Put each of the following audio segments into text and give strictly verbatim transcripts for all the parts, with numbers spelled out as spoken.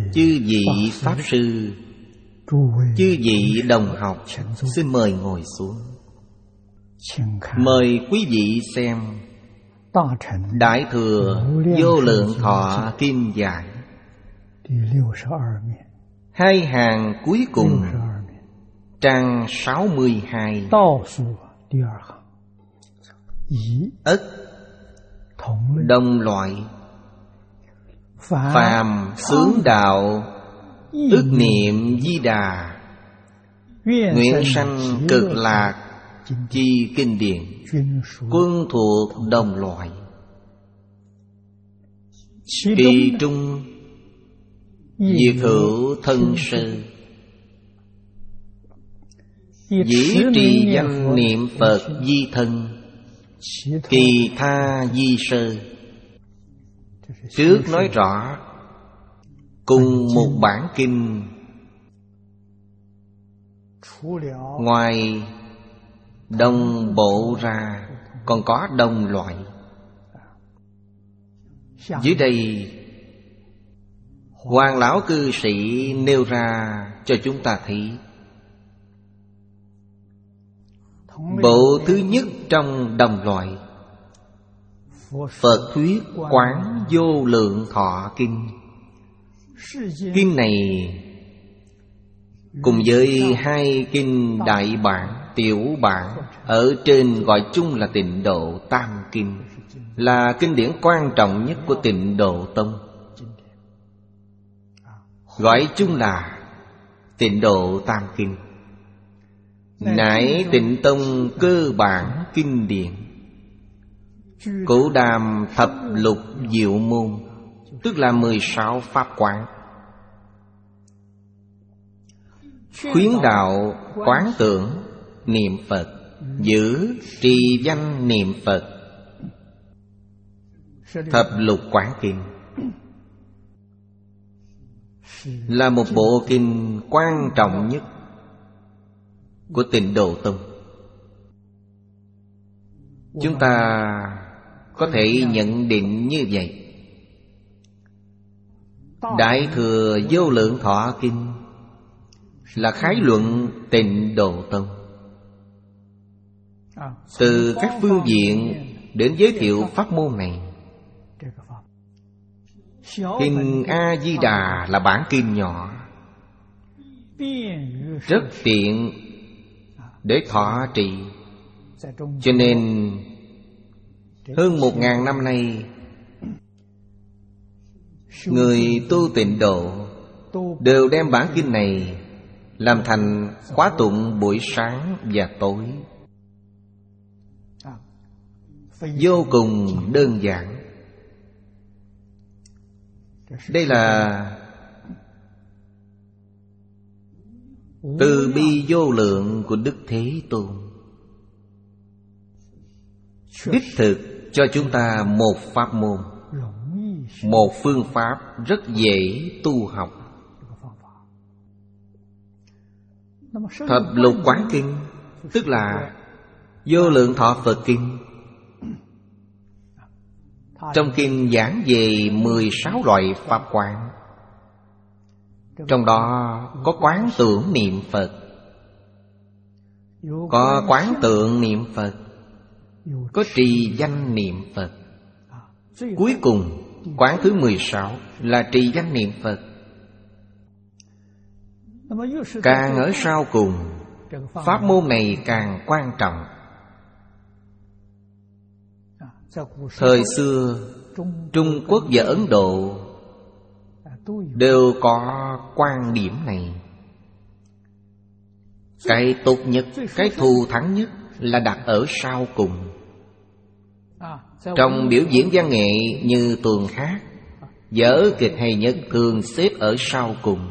Chư vị Pháp Sư, chư vị đồng học, xin mời ngồi xuống. Mời quý vị xem Đại Thừa Vô Lượng Thọ Kim Giải, hai hàng cuối cùng, trang sáu mươi hai. Ất đồng loại, phàm xướng đạo, ức niệm Di Đà, nguyện sanh cực lạc, chi kinh điển, quân thuộc đồng loại. Kỳ trung diệt hữu thân sư, dĩ trì danh niệm Phật di thân, kỳ tha di sơ. Trước nói rõ cùng một bản kinh, ngoài đồng bộ ra còn có đồng loại. Dưới đây Hoàng lão cư sĩ nêu ra cho chúng ta thấy bộ thứ nhất trong đồng loại, Phật thuyết Quán Vô Lượng Thọ Kinh. Kinh này cùng với hai kinh đại bản, tiểu bản ở trên gọi chung là Tịnh Độ Tam Kinh, là kinh điển quan trọng nhất của Tịnh Độ Tông, gọi chung là Tịnh Độ Tam Kinh. Nải Tịnh Tông cơ bản kinh điển, Cổ đàm thập lục diệu môn, tức là mười sáu pháp quán. Khuyến đạo quán tưởng niệm Phật, giữ trì danh niệm Phật, thập lục quán kinh, là một bộ kinh quan trọng nhất của Tịnh Độ Tông. Chúng ta có thể nhận định như vậy. Đại Thừa Vô Lượng Thọ Kinh là khái luận Tịnh Độ Tông, từ các phương diện đến giới thiệu pháp môn này. Kinh A-di-đà là bản kinh nhỏ, rất tiện để thọ trì, cho nên hơn một ngàn năm nay, người tu Tịnh Độ đều đem bản kinh này làm thành khóa tụng buổi sáng và tối, vô cùng đơn giản. Đây là từ bi vô lượng của Đức Thế Tôn, đích thực cho chúng ta một pháp môn, một phương pháp rất dễ tu học. Thập lục quán kinh tức là Vô Lượng Thọ Phật Kinh. Trong kinh giảng về mười sáu loại pháp quán, trong đó có quán tưởng niệm Phật, có quán tượng niệm Phật, có trì danh niệm Phật. Cuối cùng quán thứ mười sáu là trì danh niệm Phật. Càng ở sau cùng, pháp môn này càng quan trọng. Thời xưa, Trung Quốc và Ấn Độ đều có quan điểm này. Cái tốt nhất, cái thù thắng nhất là đặt ở sau cùng. Trong biểu diễn văn nghệ như tuồng hát, vở kịch hay nhất thường xếp ở sau cùng,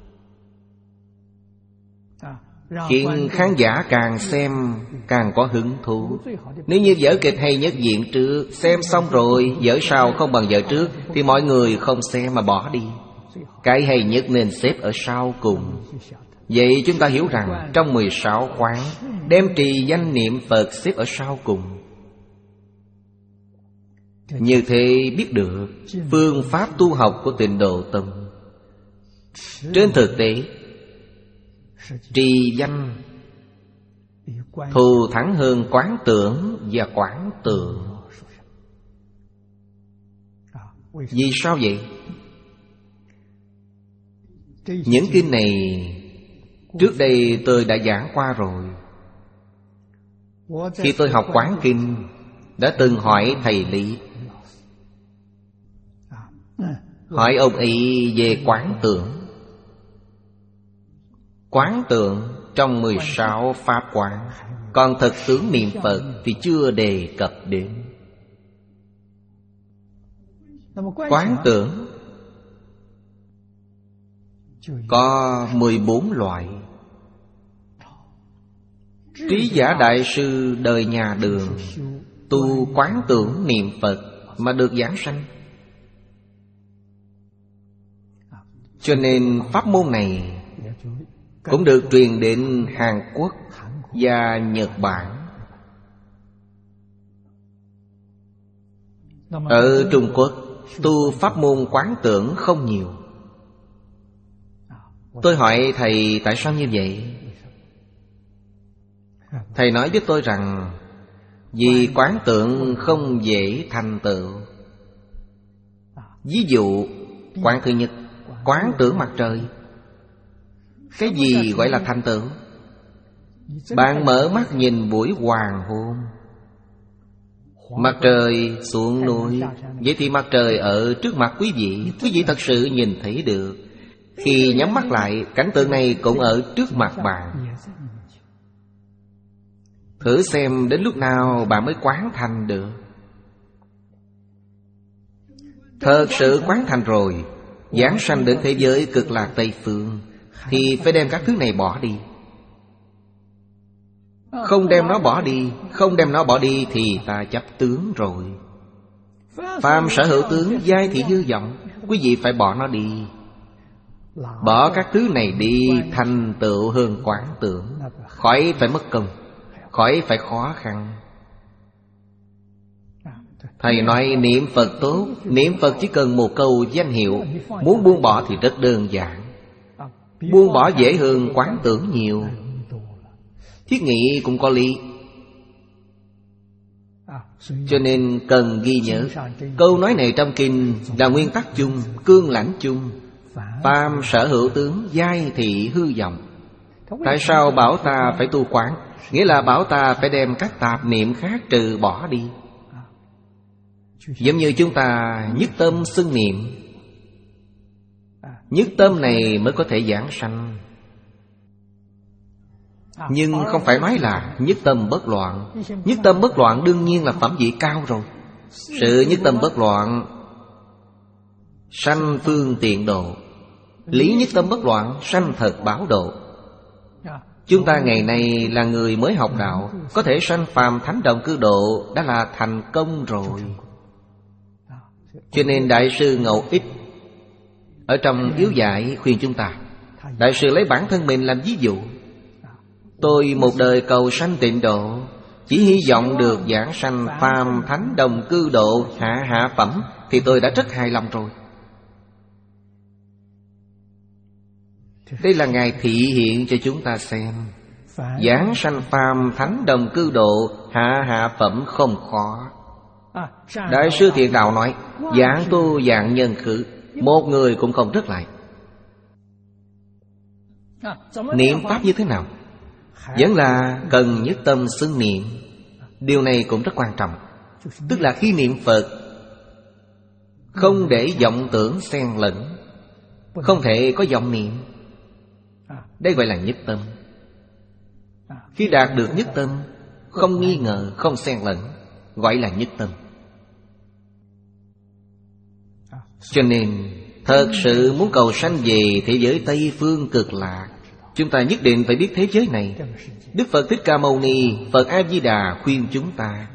khiến khán giả càng xem càng có hứng thú. Nếu như vở kịch hay nhất diện trước, xem xong rồi vở sau không bằng vở trước, thì mọi người không xem mà bỏ đi. Cái hay nhất nên xếp ở sau cùng. Vậy chúng ta hiểu rằng trong mười sáu quán, đem trì danh niệm Phật xếp ở sau cùng. Như thế biết được phương pháp tu học của Tịnh Độ Tông Trên thực tế, trì danh thù thắng hơn quán tưởng và quảng tượng. Vì sao vậy? Những kinh này trước đây tôi đã giảng qua rồi. Khi tôi học quán kinh, đã từng hỏi thầy Lý, hỏi ông ấy về quán tưởng. Quán tượng trong mười sáu pháp quán, còn thực tướng niệm Phật thì chưa đề cập đến. Quán tưởng có mười bốn loại. Trí Giả Đại Sư đời nhà Đường tu quán tưởng niệm Phật mà được giảng sanh. Cho nên pháp môn này cũng được truyền đến Hàn Quốc và Nhật Bản. Ở Trung Quốc, tu pháp môn quán tưởng không nhiều. Tôi hỏi thầy tại sao như vậy? Thầy nói với tôi rằng vì quán tượng không dễ thành tựu. Ví dụ, quán thứ nhất, quán tưởng mặt trời. Cái gì gọi là thành tựu? Bạn mở mắt nhìn buổi hoàng hôn, mặt trời xuống núi. Vậy thì mặt trời ở trước mặt quý vị, quý vị thật sự nhìn thấy được. Khi nhắm mắt lại, cảnh tượng này cũng ở trước mặt bạn. Thử xem đến lúc nào bạn mới quán thành được. Thật sự quán thành rồi, giáng sanh đến thế giới Cực Lạc Tây Phương, thì phải đem các thứ này bỏ đi. Không đem nó bỏ đi, không đem nó bỏ đi thì ta chấp tướng rồi. Phàm sở hữu tướng, giai thị hư vọng. Quý vị phải bỏ nó đi. Bỏ các thứ này đi, thành tựu hơn quán tưởng. Khỏi phải mất công, khỏi phải khó khăn. Thầy nói niệm Phật tốt. Niệm Phật chỉ cần một câu danh hiệu. Muốn buông bỏ thì rất đơn giản. Buông bỏ dễ hơn quán tưởng nhiều. Thiết nghĩ cũng có lý. Cho nên cần ghi nhớ. Câu nói này trong kinh là nguyên tắc chung, cương lãnh chung. Phàm sở hữu tướng, giai thị hư vọng. Tại sao bảo ta phải tu quán? Nghĩa là bảo ta phải đem các tạp niệm khác trừ bỏ đi. Giống như chúng ta nhất tâm xưng niệm, nhất tâm này mới có thể giảng sanh. Nhưng không phải nói là nhất tâm bất loạn. Nhất tâm bất loạn đương nhiên là phẩm vị cao rồi. Sự nhất tâm bất loạn sanh phương tiện độ. Lý nhất tâm bất loạn sanh thật báo độ. Chúng ta ngày nay là người mới học đạo, có thể sanh phàm thánh đồng cư độ đã là thành công rồi. Cho nên Đại sư Ngẫu Ích ở trong Yếu Giải khuyên chúng ta. Đại sư lấy bản thân mình làm ví dụ. Tôi một đời cầu sanh tịnh độ, chỉ hy vọng được giảng sanh phàm thánh đồng cư độ hạ hạ phẩm, thì tôi đã rất hài lòng rồi. Đây là Ngài thị hiện cho chúng ta xem. Giảng sanh phàm thánh đồng cư độ hạ hạ phẩm không khó. Đại sư Thiện Đạo nói, giảng tu dạng nhân khử, một người cũng không rớt lại. Niệm pháp như thế nào? Vẫn là cần nhất tâm xưng niệm. Điều này cũng rất quan trọng. Tức là khi niệm Phật, không để vọng tưởng xen lẫn, không thể có vọng niệm. Đây gọi là nhất tâm. Khi đạt được nhất tâm, không nghi ngờ, không xen lẫn, gọi là nhất tâm. Cho nên thật sự muốn cầu sanh về thế giới Tây Phương Cực Lạc, chúng ta nhất định phải biết thế giới này. Đức Phật Thích Ca Mâu Ni, Phật A Di Đà khuyên chúng ta.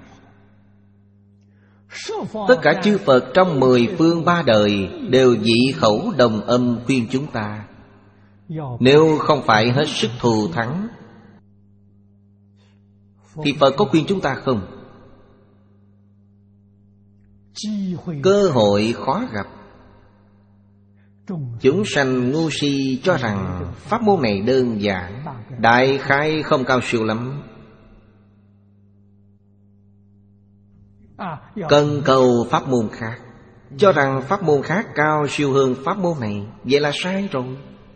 Tất cả chư Phật trong mười phương ba đời đều dị khẩu đồng âm khuyên chúng ta. Nếu không phải hết sức thù thắng, thì Phật có khuyên chúng ta không? Cơ hội khó gặp. Chúng sanh ngu si cho rằng pháp môn này đơn giản, đại khái không cao siêu lắm. Cần cầu pháp môn khác, cho rằng pháp môn khác cao siêu hơn pháp môn này. Vậy là sai rồi.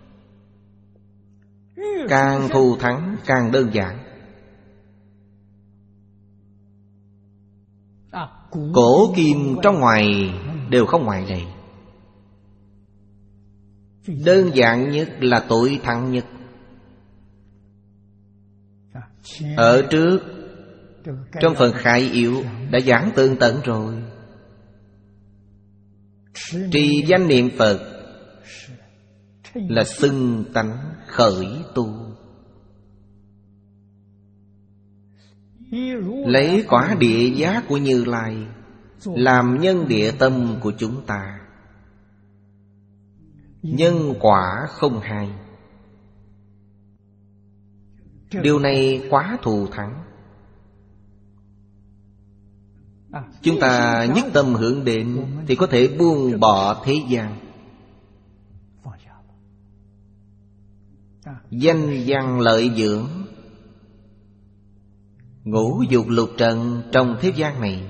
Càng thù thắng càng đơn giản. Cổ kim trong ngoài đều không ngoại lệ. Đơn giản nhất là tối thắng nhất. Ở trước trong phần khai yếu đã giảng tường tận rồi. Trì danh niệm Phật là xưng tánh khởi tu. Lấy quả địa giác của Như Lai làm nhân địa tâm của chúng ta. Nhân quả không hai. Điều này quá thù thắng. Chúng ta nhất tâm hướng đến thì có thể buông bỏ thế gian. Danh văn lợi dưỡng, ngũ dục lục trần trong thế gian này.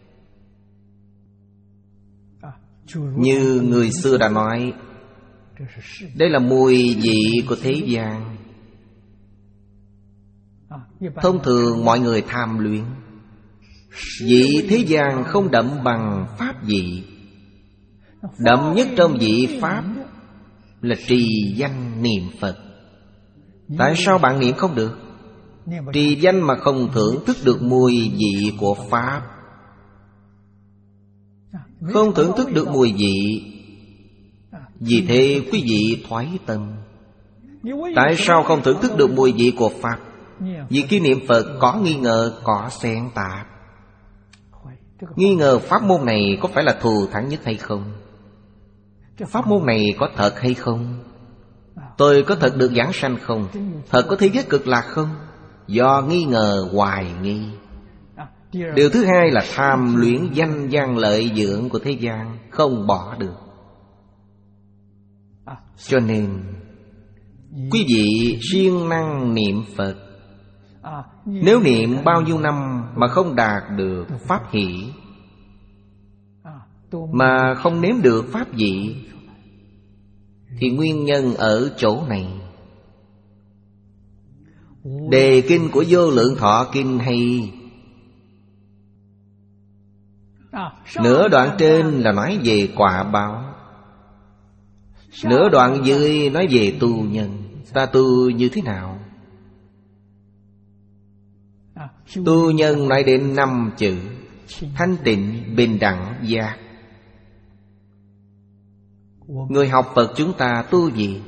Như người xưa đã nói, đây là mùi vị của thế gian. Thông thường mọi người tham luyện. Vị thế gian không đậm bằng pháp vị. Đậm nhất trong vị pháp là trì danh niệm Phật. Tại sao bạn niệm không được? Trì danh mà không thưởng thức được mùi vị của pháp, không thưởng thức được mùi vị, vì thế quý vị thoái tâm. Tại sao không thưởng thức được mùi vị của pháp? Vì khi niệm Phật có nghi ngờ, có xen tạp. Nghi ngờ pháp môn này có phải là thù thắng nhất hay không? Pháp môn này có thật hay không? Tôi có thật được giảng sanh không? Thật có thế giới cực lạc không? Do nghi ngờ hoài nghi. Điều thứ hai là tham luyện danh văn lợi dưỡng của thế gian, không bỏ được. Cho nên quý vị siêng năng niệm Phật. Nếu niệm bao nhiêu năm mà không đạt được pháp hỷ, mà không nếm được pháp vị, thì nguyên nhân ở chỗ này. Đề kinh của Vô Lượng Thọ Kinh hay. Nửa đoạn trên là nói về quả báo, nửa đoạn dưới nói về tu nhân. Ta tu như thế nào? Tu nhân nói đến năm chữ: thanh tịnh, bình đẳng, giác. Người học Phật chúng ta tu gì?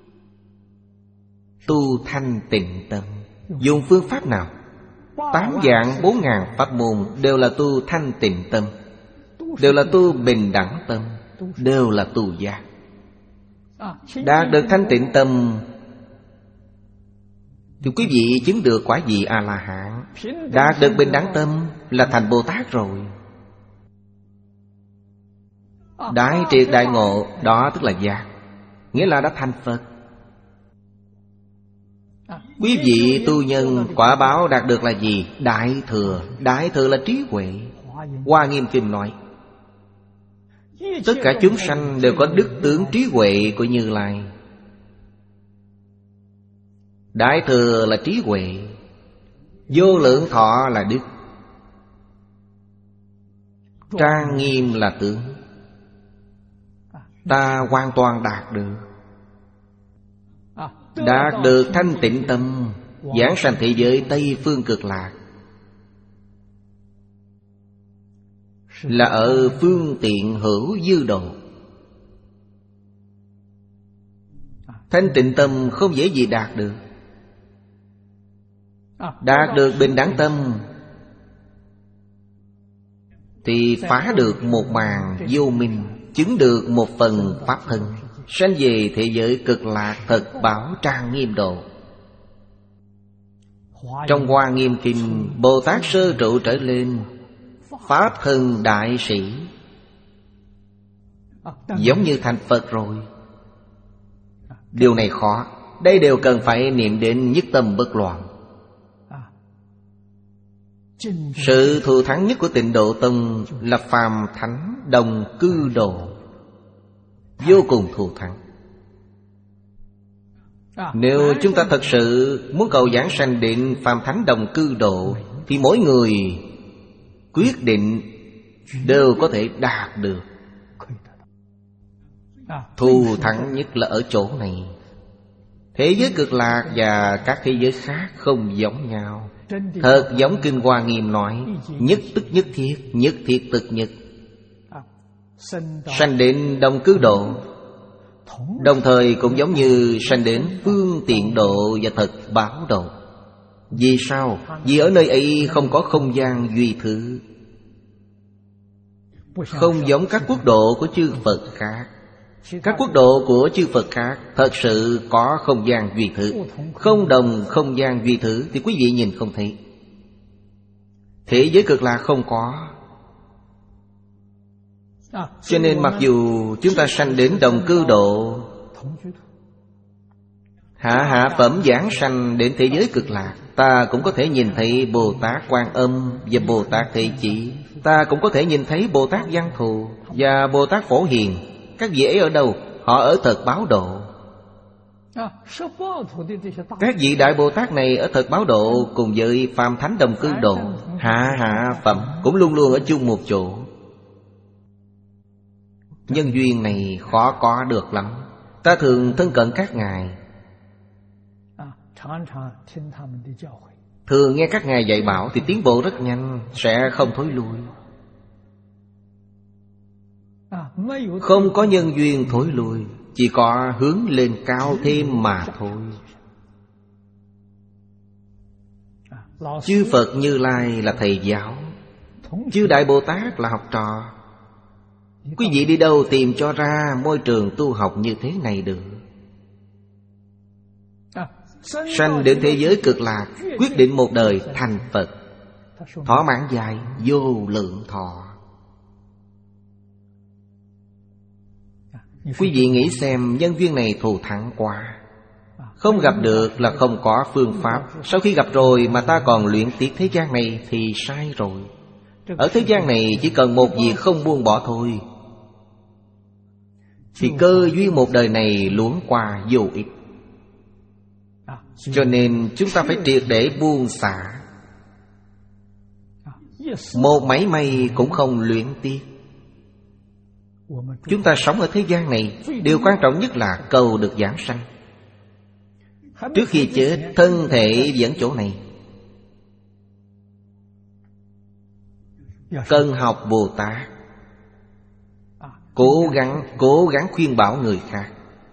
Tu thanh tịnh tâm. Dùng phương pháp nào? Tám vạn bốn ngàn pháp môn đều là tu thanh tịnh tâm, đều là tu bình đẳng tâm, đều là tu giác. Đạt được thanh tịnh tâm thì quý vị chứng được quả vị A-la-hán. Đạt được bình đẳng tâm là thành Bồ Tát rồi. Đại triệt đại ngộ, đó tức là giác, nghĩa là đã thành Phật. Quý vị tu nhân quả báo đạt được là gì? Đại thừa. Đại thừa là trí huệ. Hoa Nghiêm Kinh nói tất cả chúng sanh đều có đức tướng trí huệ của Như Lai. Đại thừa là trí huệ, vô lượng thọ là đức, trang nghiêm là tướng. Ta hoàn toàn đạt được. Đạt được thanh tịnh tâm, giảng sanh thế giới Tây Phương Cực Lạc, là ở phương tiện hữu dư độ. Thanh tịnh tâm không dễ gì đạt được. Đạt được bình đẳng tâm thì phá được một màn vô minh, chứng được một phần pháp thân, sanh về thế giới Cực Lạc thật bảo trang nghiêm độ. Trong Hoa Nghiêm Kinh, Bồ Tát sơ trụ trở lên, pháp thân đại sĩ, giống như thành Phật rồi. Điều này khó. Đây đều cần phải niệm đến nhất tâm bất loạn. Sự thù thắng nhất của Tịnh Độ Tông là phàm thánh đồng cư độ, vô cùng thù thắng. Nếu chúng ta thật sự muốn cầu giảng sanh đến phàm thánh đồng cư độ, thì mỗi người quyết định đều có thể đạt được. Thù thắng nhất là ở chỗ này. Thế giới Cực Lạc và các thế giới khác không giống nhau. Thật giống Kinh Hoa Nghiêm nói, nhất tức nhất thiết, nhất thiết tức nhất. Sanh đến đồng cư độ, đồng thời cũng giống như sanh đến phương tiện độ và thật báo độ. Vì sao? Vì ở nơi ấy không có không gian duy thứ, không giống các quốc độ của chư Phật khác. Các quốc độ của chư Phật khác thật sự có không gian duy thứ. Không đồng không gian duy thứ thì quý vị nhìn không thấy. Thế giới Cực Lạc không có. Cho nên mặc dù chúng ta sanh đến đồng cư độ, hạ hạ phẩm giảng sanh đến thế giới Cực Lạc, ta cũng có thể nhìn thấy Bồ Tát Quan Âm và Bồ Tát Thế Chí. Ta cũng có thể nhìn thấy Bồ Tát Văn Thù và Bồ Tát Phổ Hiền. Các vị ấy ở đâu? Họ ở Thật Báo Độ. Các vị Đại Bồ Tát này ở Thật Báo Độ cùng với phàm thánh đồng cư độ, hạ hạ phẩm cũng luôn luôn ở chung một chỗ. Nhân duyên này khó có được lắm. Ta thường thân cận các ngài, thường nghe các ngài dạy bảo thì tiến bộ rất nhanh, sẽ không thối lui. Không có nhân duyên thối lui, chỉ có hướng lên cao thêm mà thôi. Chư Phật Như Lai là thầy giáo, chư Đại Bồ Tát là học trò. Quý vị đi đâu tìm cho ra môi trường tu học như thế này được? Sanh đến thế giới Cực Lạc, quyết định một đời thành Phật, thọ mạng dài vô lượng thọ. Quý vị nghĩ xem, nhân duyên này thù thắng quá. Không gặp được là không có phương pháp. Sau khi gặp rồi mà ta còn luyện tiếc thế gian này thì sai rồi. Ở thế gian này chỉ cần một việc không buông bỏ thôi, thì cơ duyên một đời này luống qua vô ích. Cho nên chúng ta phải triệt để buông xả, một mảy may cũng không luyện tiếc. Chúng ta sống ở thế gian này, điều quan trọng nhất là cầu được giảng sanh. Trước khi chết, thân thể vẫn chỗ này. Cần học Bồ Tát, Cố gắng, cố gắng khuyên bảo người khác.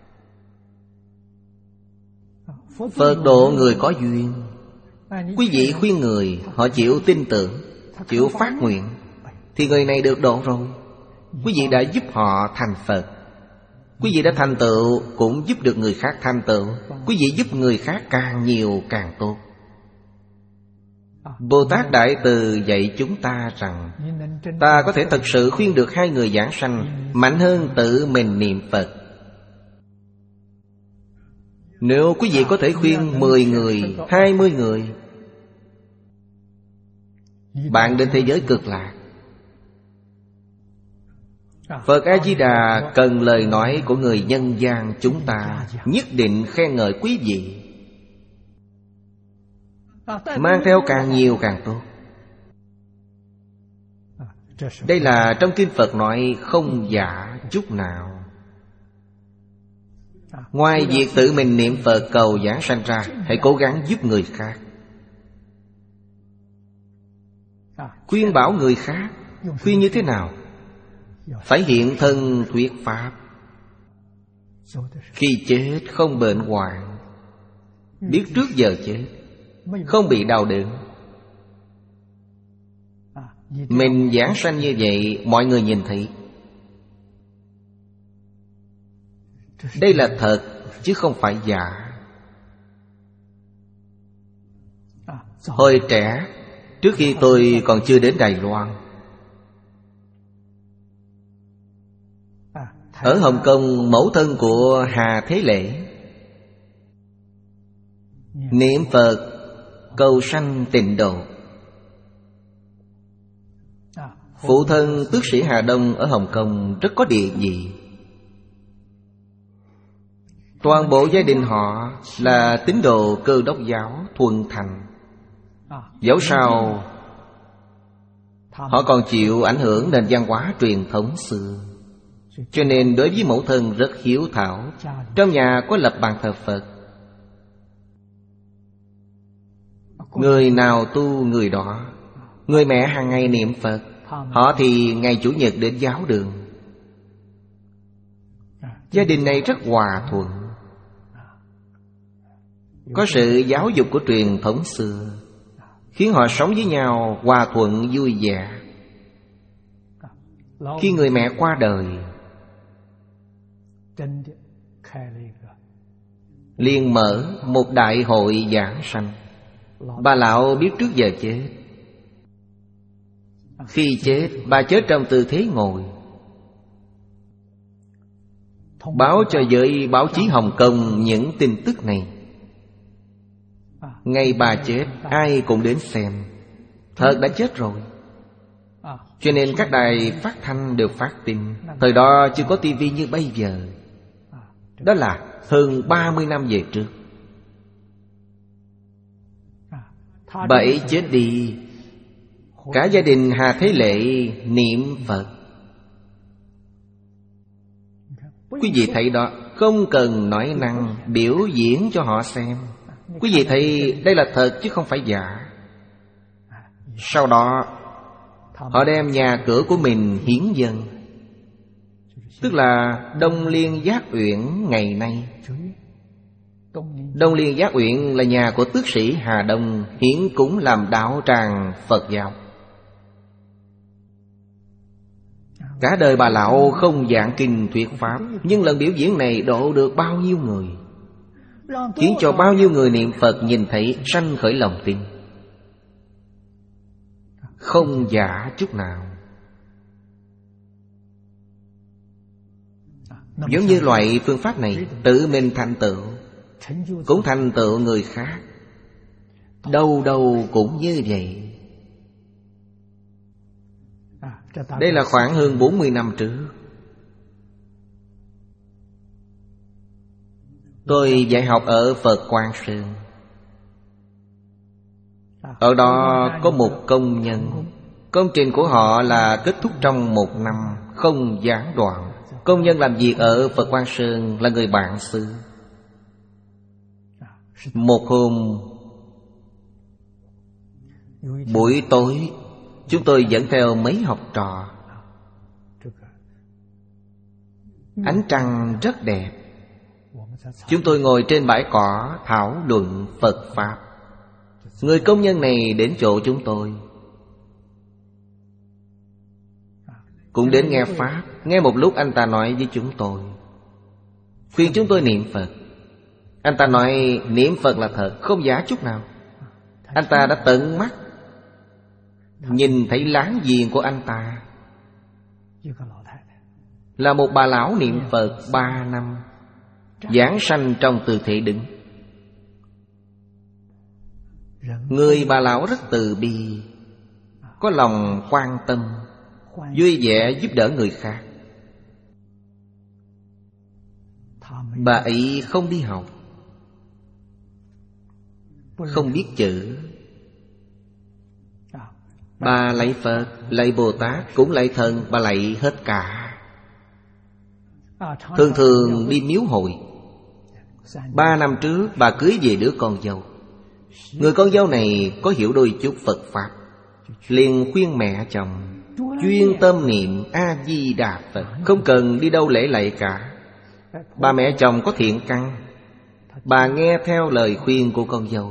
Phật độ người có duyên. Quý vị khuyên người, họ chịu tin tưởng, chịu phát nguyện, thì người này được độ rồi. Quý vị đã giúp họ thành Phật. Quý vị đã thành tựu, cũng giúp được người khác thành tựu. Quý vị giúp người khác càng nhiều càng tốt. Bồ Tát Đại Từ dạy chúng ta rằng, ta có thể thật sự khuyên được hai người giảng sanh mạnh hơn tự mình niệm Phật. Nếu quý vị có thể khuyên mười người, hai mươi người, bạn đến thế giới Cực Lạc. Phật A-di-đà cần lời nói của người nhân gian chúng ta, nhất định khen ngợi quý vị, mang theo càng nhiều càng tốt. Đây là trong kinh Phật nói không giả chút nào. Ngoài việc tự mình niệm Phật cầu giảng sanh ra, hãy cố gắng giúp người khác, khuyên bảo người khác. Khuyên như thế nào? Phải hiện thân thuyết pháp. Khi chết không bệnh hoạn, biết trước giờ chết, không bị đau đớn. Mình giảng sanh như vậy, mọi người nhìn thấy. Đây là thật, chứ không phải giả. Hồi trẻ, trước khi tôi còn chưa đến Đài Loan, ở Hồng Kông, mẫu thân của Hà Thế Lễ niệm Phật cầu sanh tịnh độ. Phụ thân tước sĩ Hà Đông ở Hồng Kông rất có địa vị. Toàn bộ gia đình họ là tín đồ Cơ Đốc giáo thuần thành. Dẫu sao họ còn chịu ảnh hưởng nền văn hóa truyền thống xưa, cho nên đối với mẫu thân rất hiếu thảo. Trong nhà có lập bàn thờ Phật, người nào tu người đó. Người mẹ hàng ngày niệm Phật, họ thì ngày Chủ nhật đến giáo đường. Gia đình này rất hòa thuận, có sự giáo dục của truyền thống xưa, khiến họ sống với nhau hòa thuận vui vẻ. Khi người mẹ qua đời, liền mở một đại hội giảng sanh. Bà lão biết trước giờ chết. Khi chết, bà chết trong tư thế ngồi. Báo cho giới báo chí Hồng Kông những tin tức này. Ngày bà chết, ai cũng đến xem. Thật đã chết rồi. Cho nên các đài phát thanh đều phát tin. Thời đó chưa có tivi như bây giờ. Đó là hơn ba mươi năm về trước. Bà ấy chết đi, cả gia đình Hà Thế Lệ niệm Phật. Quý vị thấy đó, không cần nói năng, biểu diễn cho họ xem. Quý vị thấy đây là thật chứ không phải giả. Sau đó họ đem nhà cửa của mình hiến dâng, tức là Đông Liên Giác Uyển ngày nay. Đông Liên Giác Uyển là nhà của tước sĩ Hà Đông, hiến cúng làm đạo tràng Phật giáo. Cả đời bà lão không giảng kinh thuyết pháp, nhưng lần biểu diễn này độ được bao nhiêu người, khiến cho bao nhiêu người niệm Phật nhìn thấy sanh khởi lòng tin. Không giả chút nào. Giống như loại phương pháp này, tự mình thành tựu cũng thành tựu người khác, đâu đâu cũng như vậy. Đây là khoảng hơn bốn mươi năm trước. Tôi dạy học ở Phật Quang Sơn. Ở đó có một công nhân. Công trình của họ là kết thúc trong một năm, không gián đoạn. Công nhân làm việc ở Phật Quang Sơn là người bạn xứ. Một hôm buổi tối, chúng tôi dẫn theo mấy học trò. Ánh trăng rất đẹp. Chúng tôi ngồi trên bãi cỏ thảo luận Phật Pháp. Người công nhân này đến chỗ chúng tôi, cũng đến nghe Pháp. Nghe một lúc anh ta nói với chúng tôi, khuyên chúng tôi niệm Phật. Anh ta nói niệm Phật là thật, không giả chút nào. Anh ta đã tận mắt nhìn thấy láng giềng của anh ta là một bà lão niệm Phật ba năm, giảng sanh trong tư thế đứng. Người bà lão rất từ bi, có lòng quan tâm, vui vẻ giúp đỡ người khác. Bà ấy không đi học, không biết chữ. Bà lạy Phật, lạy Bồ Tát, cũng lạy thần, bà lạy hết cả. Thường thường đi miếu hội. Ba năm trước bà cưới về đứa con dâu. Người con dâu này có hiểu đôi chút Phật Pháp, liền khuyên mẹ chồng chuyên tâm niệm A-di-đà Phật, không cần đi đâu lễ lạy cả. Bà mẹ chồng có thiện căn, bà nghe theo lời khuyên của con dâu,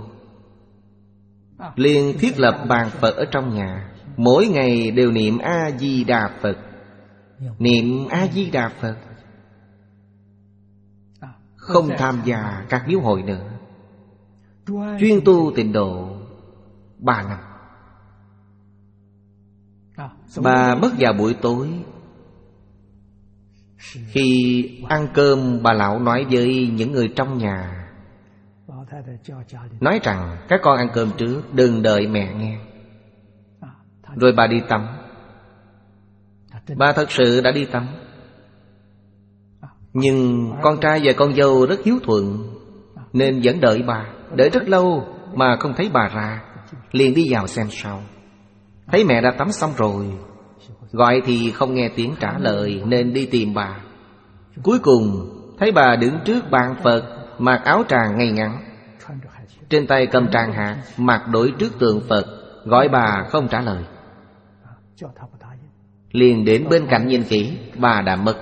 liền thiết lập bàn Phật ở trong nhà, mỗi ngày đều niệm A-di-đà Phật. Niệm A-di-đà Phật, không tham gia các miếu hội nữa, chuyên tu tịnh độ ba năm. Bà mất vào buổi tối. Khi ăn cơm, bà lão nói với những người trong nhà, nói rằng các con ăn cơm trước, đừng đợi mẹ nghe. Rồi bà đi tắm. Bà thật sự đã đi tắm. Nhưng con trai và con dâu rất hiếu thuận, nên vẫn đợi bà. Đợi rất lâu mà không thấy bà ra, liền đi vào xem sau. Thấy mẹ đã tắm xong rồi, gọi thì không nghe tiếng trả lời, nên đi tìm bà. Cuối cùng thấy bà đứng trước bàn Phật, mặc áo tràng ngay ngắn, trên tay cầm tràng hạt, mặt đối trước tượng Phật. Gọi bà không trả lời, liền đến bên cạnh nhìn kỹ, bà đã mất.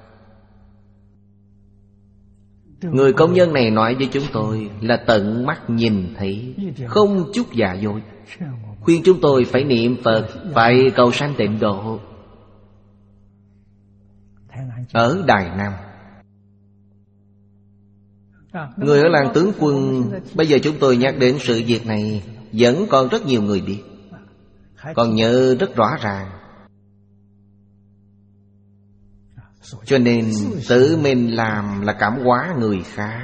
Người công nhân này nói với chúng tôi là tận mắt nhìn thấy, không chút giả dối, khuyên chúng tôi phải niệm Phật, phải cầu sanh tịnh độ. Ở Đài Nam, người ở làng tướng quân, bây giờ chúng tôi nhắc đến sự việc này, vẫn còn rất nhiều người biết, còn nhớ rất rõ ràng. Cho nên tự mình làm là cảm hóa người khác,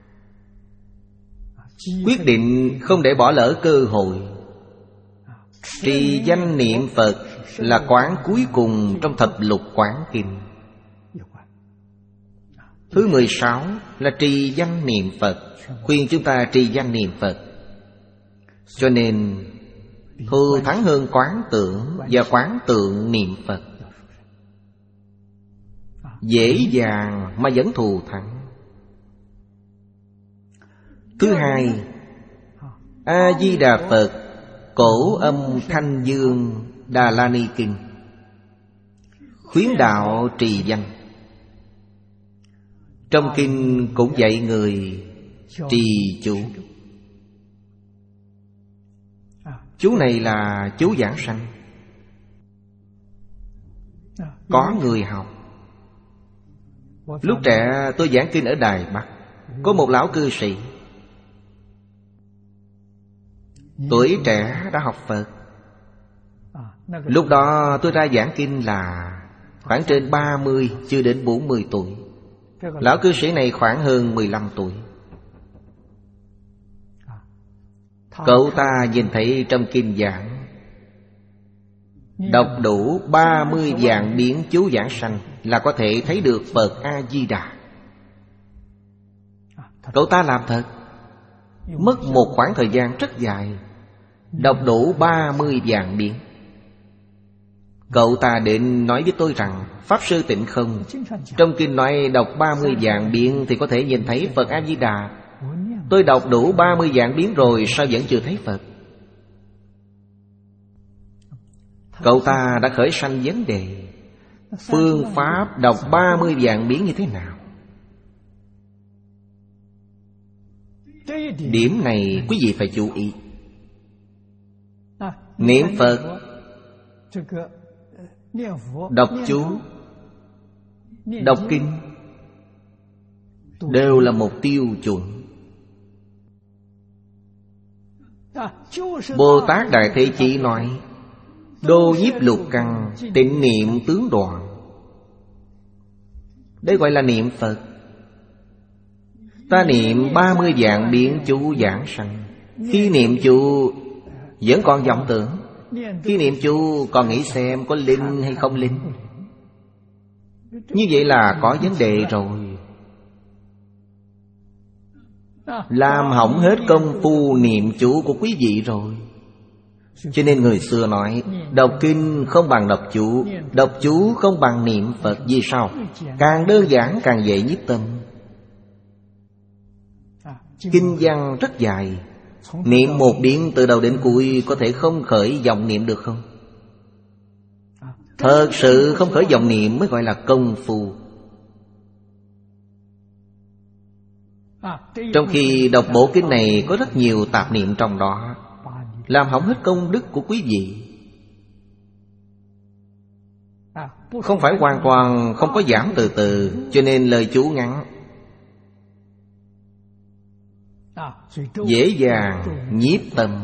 quyết định không để bỏ lỡ cơ hội. Trì danh niệm Phật là quán cuối cùng trong thập lục quán kinh. Thứ mười sáu là trì danh niệm Phật, khuyên chúng ta trì danh niệm Phật. Cho nên thù thắng hơn quán tưởng và quán tượng niệm Phật. Dễ dàng mà vẫn thù thắng. Thứ hai, A-di-đà Phật Cổ âm Thanh Dương Đà La Ni Kinh, khuyến đạo trì danh. Trong kinh cũng dạy người trì chú. Chú này là chú giảng sanh. Có người học. Lúc trẻ tôi giảng kinh ở Đài Bắc, có một lão cư sĩ, tuổi trẻ đã học Phật. Lúc đó tôi ra giảng kinh là khoảng trên ba mươi, chưa đến bốn mươi tuổi. Lão cư sĩ này khoảng hơn mười lăm tuổi. Cậu ta nhìn thấy trong kinh giảng, đọc đủ ba mươi vạn biến chú giảng sanh là có thể thấy được Phật A-di-đà. Cậu ta làm thật, mất một khoảng thời gian rất dài, đọc đủ ba mươi vạn biến. Cậu ta đến nói với tôi rằng, Pháp Sư Tịnh Không, trong kinh nói đọc ba mươi vạn biến thì có thể nhìn thấy Phật A-di-đà. Tôi đọc đủ ba mươi vạn biến rồi, sao vẫn chưa thấy Phật? Cậu ta đã khởi sanh vấn đề, phương pháp đọc ba mươi vạn biến như thế nào? Điểm này quý vị phải chú ý. Niệm Phật, đọc chú, đọc kinh đều là mục tiêu chuẩn. Bồ Tát Đại Thế Chí nói, đô nhiếp lục căn, tịnh niệm tướng đoạn. Đây gọi là niệm Phật. Ta niệm ba mươi vạn biến chú giảng sanh. Khi niệm chú vẫn còn vọng tưởng, khi niệm chú còn nghĩ xem có linh hay không linh. Như vậy là có vấn đề rồi, làm hỏng hết công phu niệm chú của quý vị rồi. Cho nên người xưa nói, đọc kinh không bằng đọc chú, đọc chú không bằng niệm Phật. Vì sao? Càng đơn giản càng dễ nhiếp tâm. Kinh văn rất dài, niệm một biến từ đầu đến cuối có thể không khởi vọng niệm được không? Thật sự không khởi vọng niệm mới gọi là công phu. Trong khi đọc bộ kinh này có rất nhiều tạp niệm trong đó, làm hỏng hết công đức của quý vị. Không phải hoàn toàn không có giảm từ từ, cho nên lời chú ngắn, dễ dàng nhiếp tâm.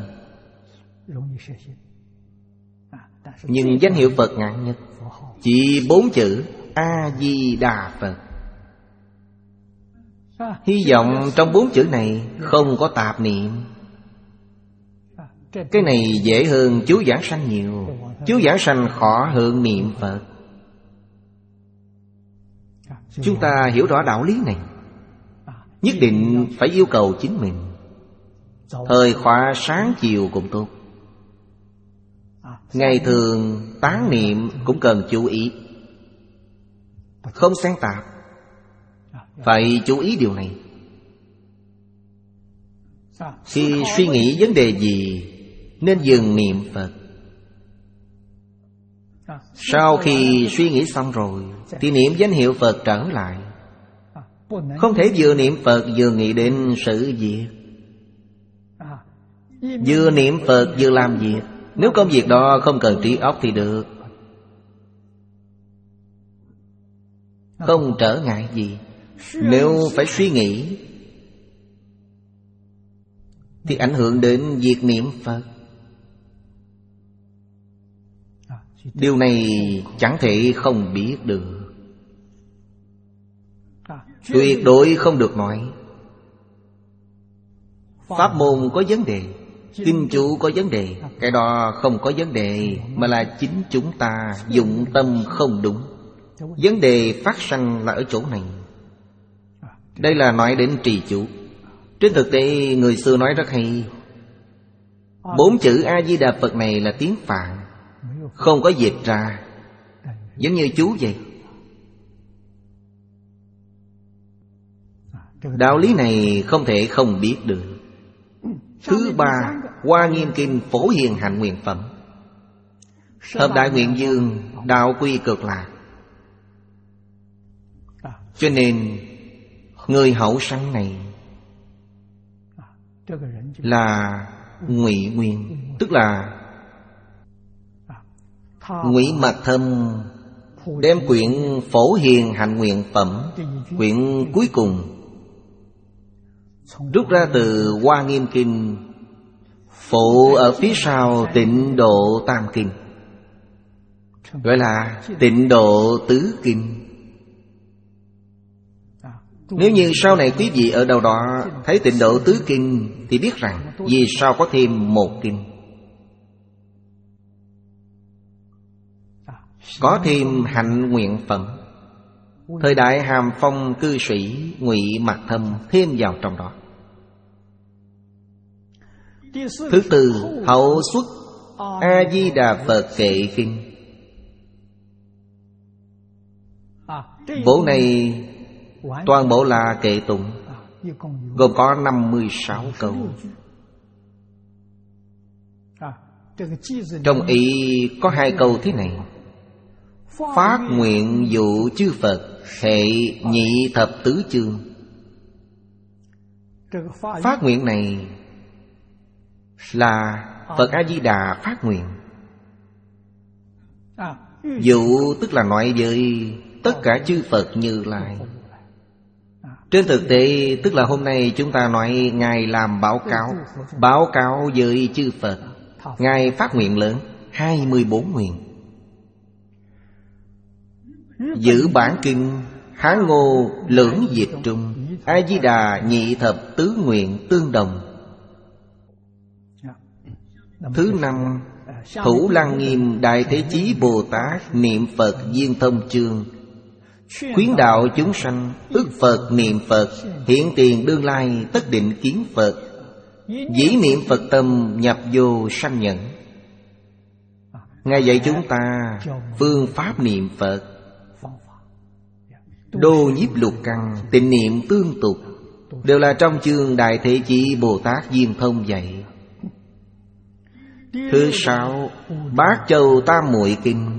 Nhưng danh hiệu Phật ngắn nhất, chỉ bốn chữ A-di-đà Phật. Hy vọng trong bốn chữ này không có tạp niệm. Cái này dễ hơn chú giảng sanh nhiều. Chú giảng sanh khó hơn niệm Phật. Chúng ta hiểu rõ đạo lý này, nhất định phải yêu cầu chính mình. Thời khóa sáng chiều cũng tốt. Ngày thường tán niệm cũng cần chú ý, không xen tạp. Phải chú ý điều này. Khi suy nghĩ vấn đề gì nên dừng niệm Phật. Sau khi suy nghĩ xong rồi thì niệm danh hiệu Phật trở lại. Không thể vừa niệm Phật vừa nghĩ đến sự việc. Vừa niệm Phật vừa làm việc. Nếu công việc đó không cần trí óc thì được, không trở ngại gì. Nếu phải suy nghĩ thì ảnh hưởng đến việc niệm Phật. Điều này chẳng thể không biết được. Tuyệt đối không được nói pháp môn có vấn đề, kinh chú có vấn đề. Cái đó không có vấn đề, mà là chính chúng ta dụng tâm không đúng. Vấn đề phát sanh là ở chỗ này. Đây là nói đến trì chú. Trên thực tế người xưa nói rất hay. Bốn chữ A-di-đà Phật này là tiếng Phạn, không có dịch ra, giống như chú vậy. Đạo lý này không thể không biết được. Thứ ba, Hoa Nghiêm Kinh Phổ Hiền Hạnh Nguyện Phẩm. Hợp Đại Nguyện Dương, đạo quy cực lạc. Cho nên người hậu sanh này là Ngụy Nguyên, tức là Ngụy Mạc Thâm đem quyển Phổ Hiền Hạnh Nguyện Phẩm, quyển cuối cùng, rút ra từ Hoa Nghiêm Kinh, phụ ở phía sau Tịnh Độ Tam Kinh, gọi là Tịnh Độ Tứ Kinh. Nếu như sau này quý vị ở đâu đó thấy Tịnh Độ Tứ Kinh thì biết rằng vì sao có thêm một kinh, có thêm Hạnh Nguyện Phẩm. Thời đại Hàm Phong cư sĩ Ngụy Mạc Thâm thêm vào trong đó. Thứ tư, hậu xuất A-di-đà Phật Kệ Kinh. Bộ này toàn bộ là kệ tụng, gồm có năm mươi sáu câu. Trong ý có hai câu thế này: phát nguyện dụ chư Phật hệ nhị thập tứ chương. Phát nguyện này là Phật A-di-đà phát nguyện. Dụ tức là nói với tất cả chư Phật Như Lai. Trên thực tế tức là hôm nay chúng ta nói Ngài làm báo cáo, báo cáo với chư Phật. Ngài phát nguyện lớn hai mươi bốn nguyện. Giữ bản kinh Hán Ngô lưỡng dịch trung, A-di-đà nhị thập tứ nguyện tương đồng. Thứ năm, Thủ Lăng Nghiêm Đại Thế Chí Bồ Tát niệm Phật viên thông chương, khuyến đạo chúng sanh ức Phật niệm Phật, hiện tiền đương lai tất định kiến Phật, dĩ niệm Phật tâm nhập vô sanh nhẫn. Ngài dạy chúng ta phương pháp niệm Phật. Đô nhiếp lục căn, tịnh niệm tương tục, đều là trong chương Đại Thế Chí Bồ Tát viên thông dạy. Thứ sáu, Bát Châu Tam Muội Kinh.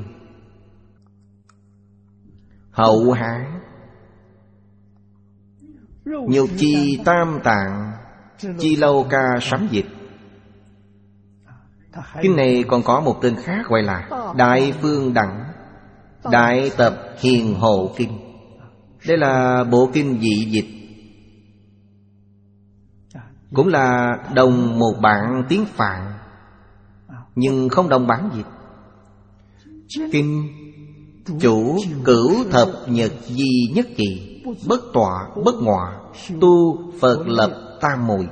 Hậu Hán Nhục Chi Tam Tạng Chi Lâu Ca sắm dịch. Kinh này còn có một tên khác gọi là Đại Phương Đẳng Đại Tập Hiền Hộ Kinh. Đây là bộ kinh dị dịch, cũng là đồng một bản tiếng Phạn, nhưng không đồng bản dịch. Kinh chủ cửu thập nhật di nhất kỳ, bất tọa, bất ngọa, tu Phật lập tam muội.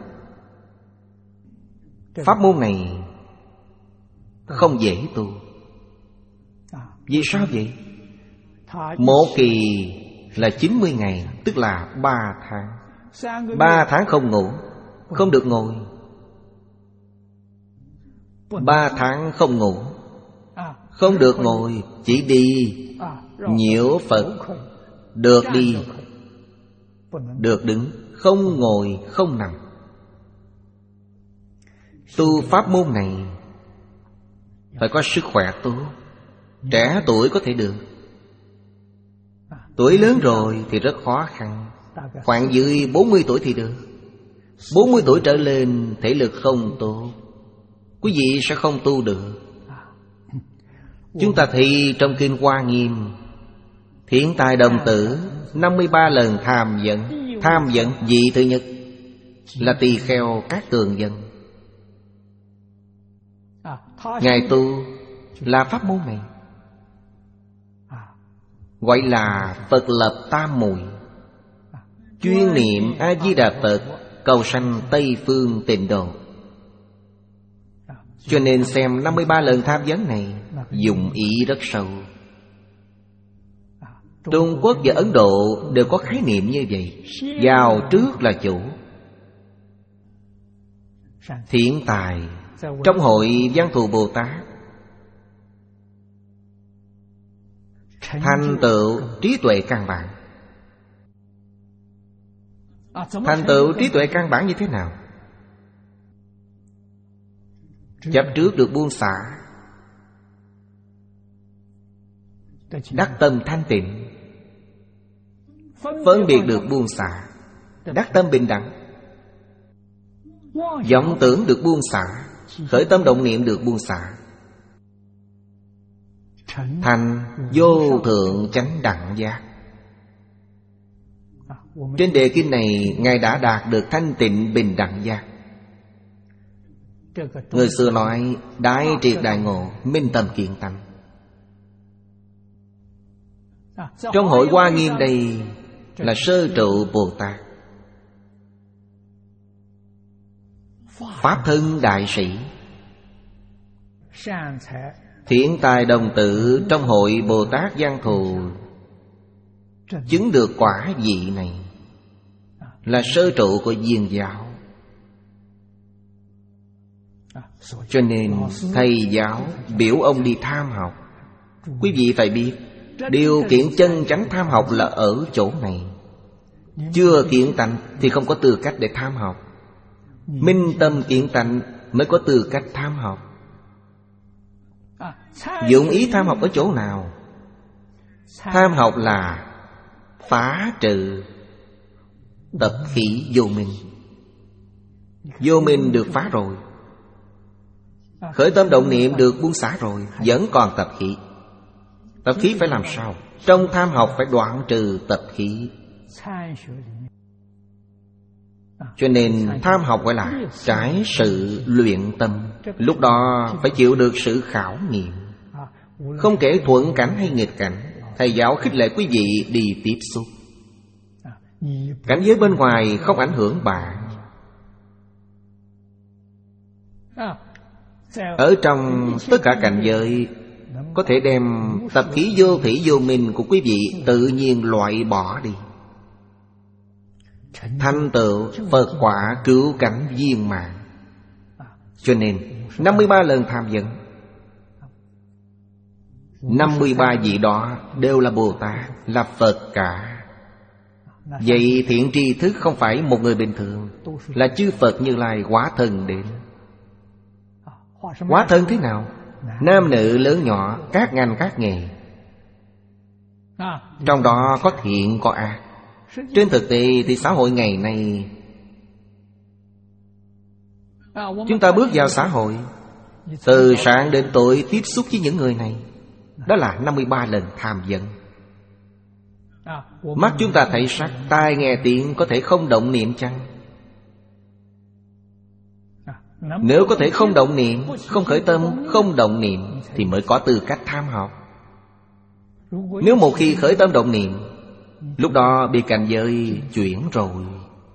Pháp môn này không dễ tu. Vì sao vậy? Một kỳ là chín mươi ngày, tức là ba tháng. Ba tháng không ngủ, không được ngồi. Ba tháng không ngủ, không được ngồi, chỉ đi nhiễu Phật. Được đi, được đứng, không ngồi, không nằm. Tu pháp môn này phải có sức khỏe tốt. Trẻ tuổi có thể được, tuổi lớn rồi thì rất khó khăn. Khoảng dưới bốn mươi tuổi thì được. Bốn mươi tuổi trở lên thể lực không tốt, quý vị sẽ không tu được. Chúng ta thi trong Kinh Hoa Nghiêm, Thiện tài đồng tử năm mươi ba lần tham giận. Tham giận vị thứ nhất là tỳ kheo Các Tường Dân. Ngài tu là pháp môn này, gọi là Phật lập tam muội. Chuyên niệm A-di-đà Phật, cầu sanh Tây Phương Tịnh Độ. Cho nên xem năm mươi ba lần tham vấn này dụng ý rất sâu. Trung Quốc và Ấn Độ đều có khái niệm như vậy. Vào trước là chủ. Thiện tài trong hội Văn Thù Bồ Tát thành tựu trí tuệ căn bản. Thành tựu trí tuệ căn bản như thế nào? Chấp trước được buông xả, đắc tâm thanh tịnh. Phân biệt được buông xả, đắc tâm bình đẳng. Vọng tưởng được buông xả, khởi tâm động niệm được buông xả. Thành vô thượng chánh đẳng giác. Trên đề kinh này, Ngài đã đạt được thanh tịnh bình đẳng giác. Người xưa nói đại triệt đại ngộ, minh tâm kiện tánh. Trong hội Hoa Nghiêm đây là sơ trụ Bồ Tát, pháp thân đại sĩ. Thiện tài đồng tử trong hội Bồ Tát Văn Thù chứng được quả vị này, là sơ trụ của Viên giáo. Cho nên thầy giáo biểu ông đi tham học. Quý vị phải biết, điều kiện chân chánh tham học là ở chỗ này. Chưa kiện tánh thì không có tư cách để tham học. Minh tâm kiện tánh mới có tư cách tham học. Dụng ý tham học ở chỗ nào? Tham học là phá trừ tập khí vô minh. Vô minh được phá rồi, khởi tâm động niệm được buông xả rồi, vẫn còn tập khí. Tập khí phải làm sao? Trong tham học phải đoạn trừ tập khí. Cho nên tham học gọi là trái sự luyện tâm. Lúc đó phải chịu được sự khảo nghiệm. Không kể thuận cảnh hay nghịch cảnh, thầy giáo khích lệ quý vị đi tiếp xúc. Cảnh giới bên ngoài không ảnh hưởng bạn. Ở trong tất cả cảnh giới có thể đem tập khí vô thủy vô minh của quý vị tự nhiên loại bỏ đi, thành tựu Phật quả cứu cảnh viên mãn. Cho nên năm mươi ba lần tham vấn, năm mươi ba vị đó đều là Bồ Tát, là Phật cả. Vậy thiện tri thức không phải một người bình thường, là chư Phật Như Lai hóa thân đến. Hóa thân thế nào? Nam nữ lớn nhỏ, các ngành các nghề. Trong đó có thiện có ác. Trên thực tế thì xã hội ngày nay, chúng ta bước vào xã hội, từ sáng đến tối tiếp xúc với những người này, đó là năm mươi ba lần tham vấn. Mắt chúng ta thấy sắc, tai nghe tiếng, có thể không động niệm chăng? Nếu có thể không động niệm, không khởi tâm, không động niệm thì mới có tư cách tham học. Nếu một khi khởi tâm động niệm, lúc đó bị cảnh giới chuyển rồi.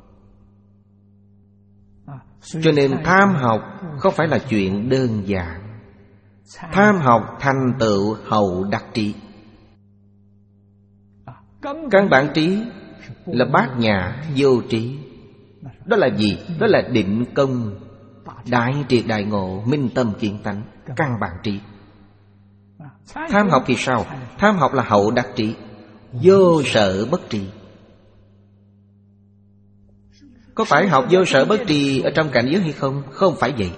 Cho nên tham học không phải là chuyện đơn giản. Tham học thành tựu hậu đắc trí. Căn bản trí là bát nhã vô trí. Đó là gì? Đó là định công, đại triệt đại ngộ, minh tâm kiến tánh, căn bản trí. Tham học thì sao? Tham học là hậu đắc trí, vô sở bất trì. Có phải học vô sở bất trì ở trong cảnh giới hay không? Không phải vậy.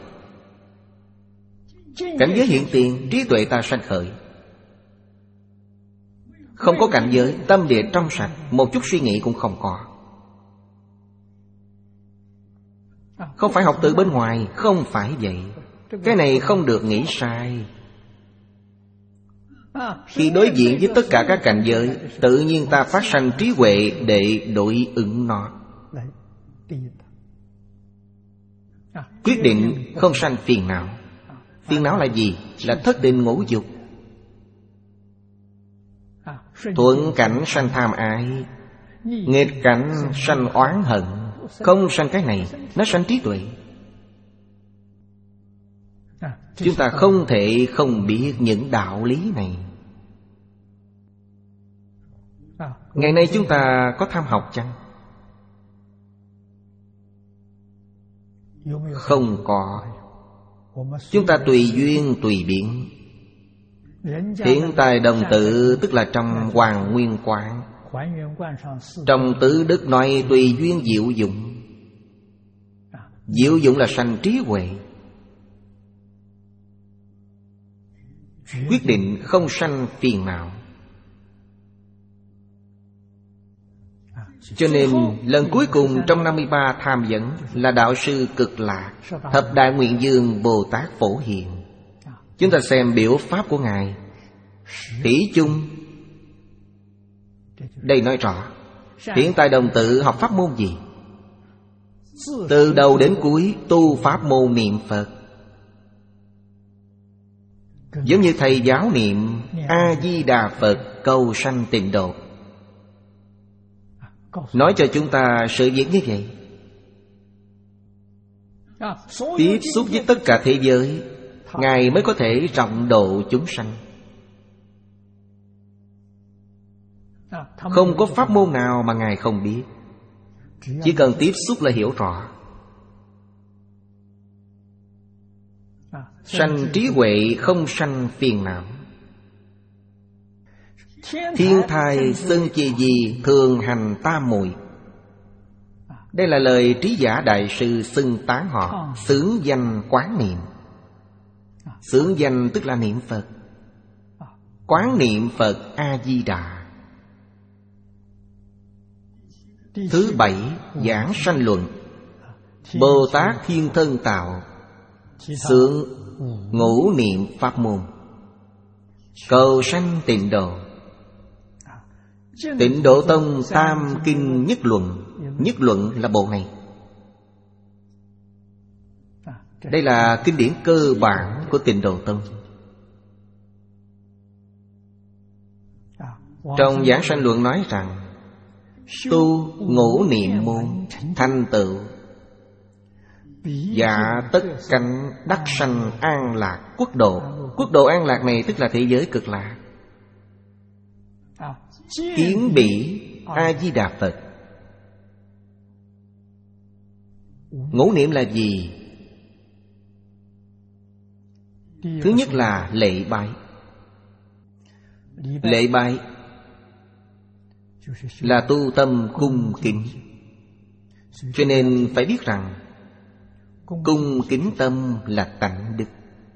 Cảnh giới hiện tiền, trí tuệ ta sanh khởi. Không có cảnh giới, tâm địa trong sạch, một chút suy nghĩ cũng không có. Không phải học từ bên ngoài, không phải vậy. Cái này không được nghĩ sai. Khi đối diện với tất cả các cảnh giới, tự nhiên ta phát sanh trí huệ để đối ứng nó. Quyết định không sanh phiền não. Phiền não là gì? Là thất tình ngũ dục. Thuận cảnh sanh tham ái, nghịch cảnh sanh oán hận. Không sanh cái này, nó sanh trí tuệ. Chúng ta không thể không biết những đạo lý này. Ngày nay chúng ta có tham học chăng? Không có. Chúng ta tùy duyên tùy biến. Thiện tài đồng tự tức là trong Hoàng Nguyên Quán. Trong Tứ Đức nói tùy duyên diệu dụng. Diệu dụng là sanh trí huệ. Quyết định không sanh phiền não. Cho nên lần cuối cùng trong năm mươi ba tham vấn là Đạo sư Cực Lạc, Thập Đại Nguyện Dương Bồ Tát Phổ Hiền. Chúng ta xem biểu pháp của Ngài. Thủy chung, đây nói rõ hiện tại đồng tự học pháp môn gì? Từ đầu đến cuối tu pháp môn niệm Phật. Giống như thầy giáo niệm A-di-đà Phật cầu sanh tịnh độ. Nói cho chúng ta sự việc như vậy. Tiếp xúc với tất cả thế giới, Ngài mới có thể rộng độ chúng sanh. Không có pháp môn nào mà Ngài không biết. Chỉ cần tiếp xúc là hiểu rõ. Sanh trí huệ không sanh phiền não. Thiên thai xưng chi gì thường hành tam muội. Đây là lời Trí Giả Đại Sư xưng tán họ. Xướng danh quán niệm. Xướng danh tức là niệm Phật. Quán niệm Phật A-di-đà. Thứ bảy, giảng sanh luận. Bồ Tát Thiên Thân Tạo. Xướng ngũ niệm pháp môn. Cầu sanh tịnh độ. Tịnh Độ Tông Tam Kinh Nhất Luận. Nhất Luận là bộ này. Đây là kinh điển cơ bản của Tịnh Độ Tông. Trong Giảng Sanh Luận nói rằng tu ngũ niệm môn thành tựu dạ tất cánh đắc sanh an lạc quốc độ. Quốc độ an lạc này tức là thế giới cực lạc. Kiến bỉ A-di-đà Phật. Ngũ niệm là gì? Thứ nhất là lễ bái. Lễ bái là tu tâm cung kính. Cho nên phải biết rằng cung kính tâm là tánh đức.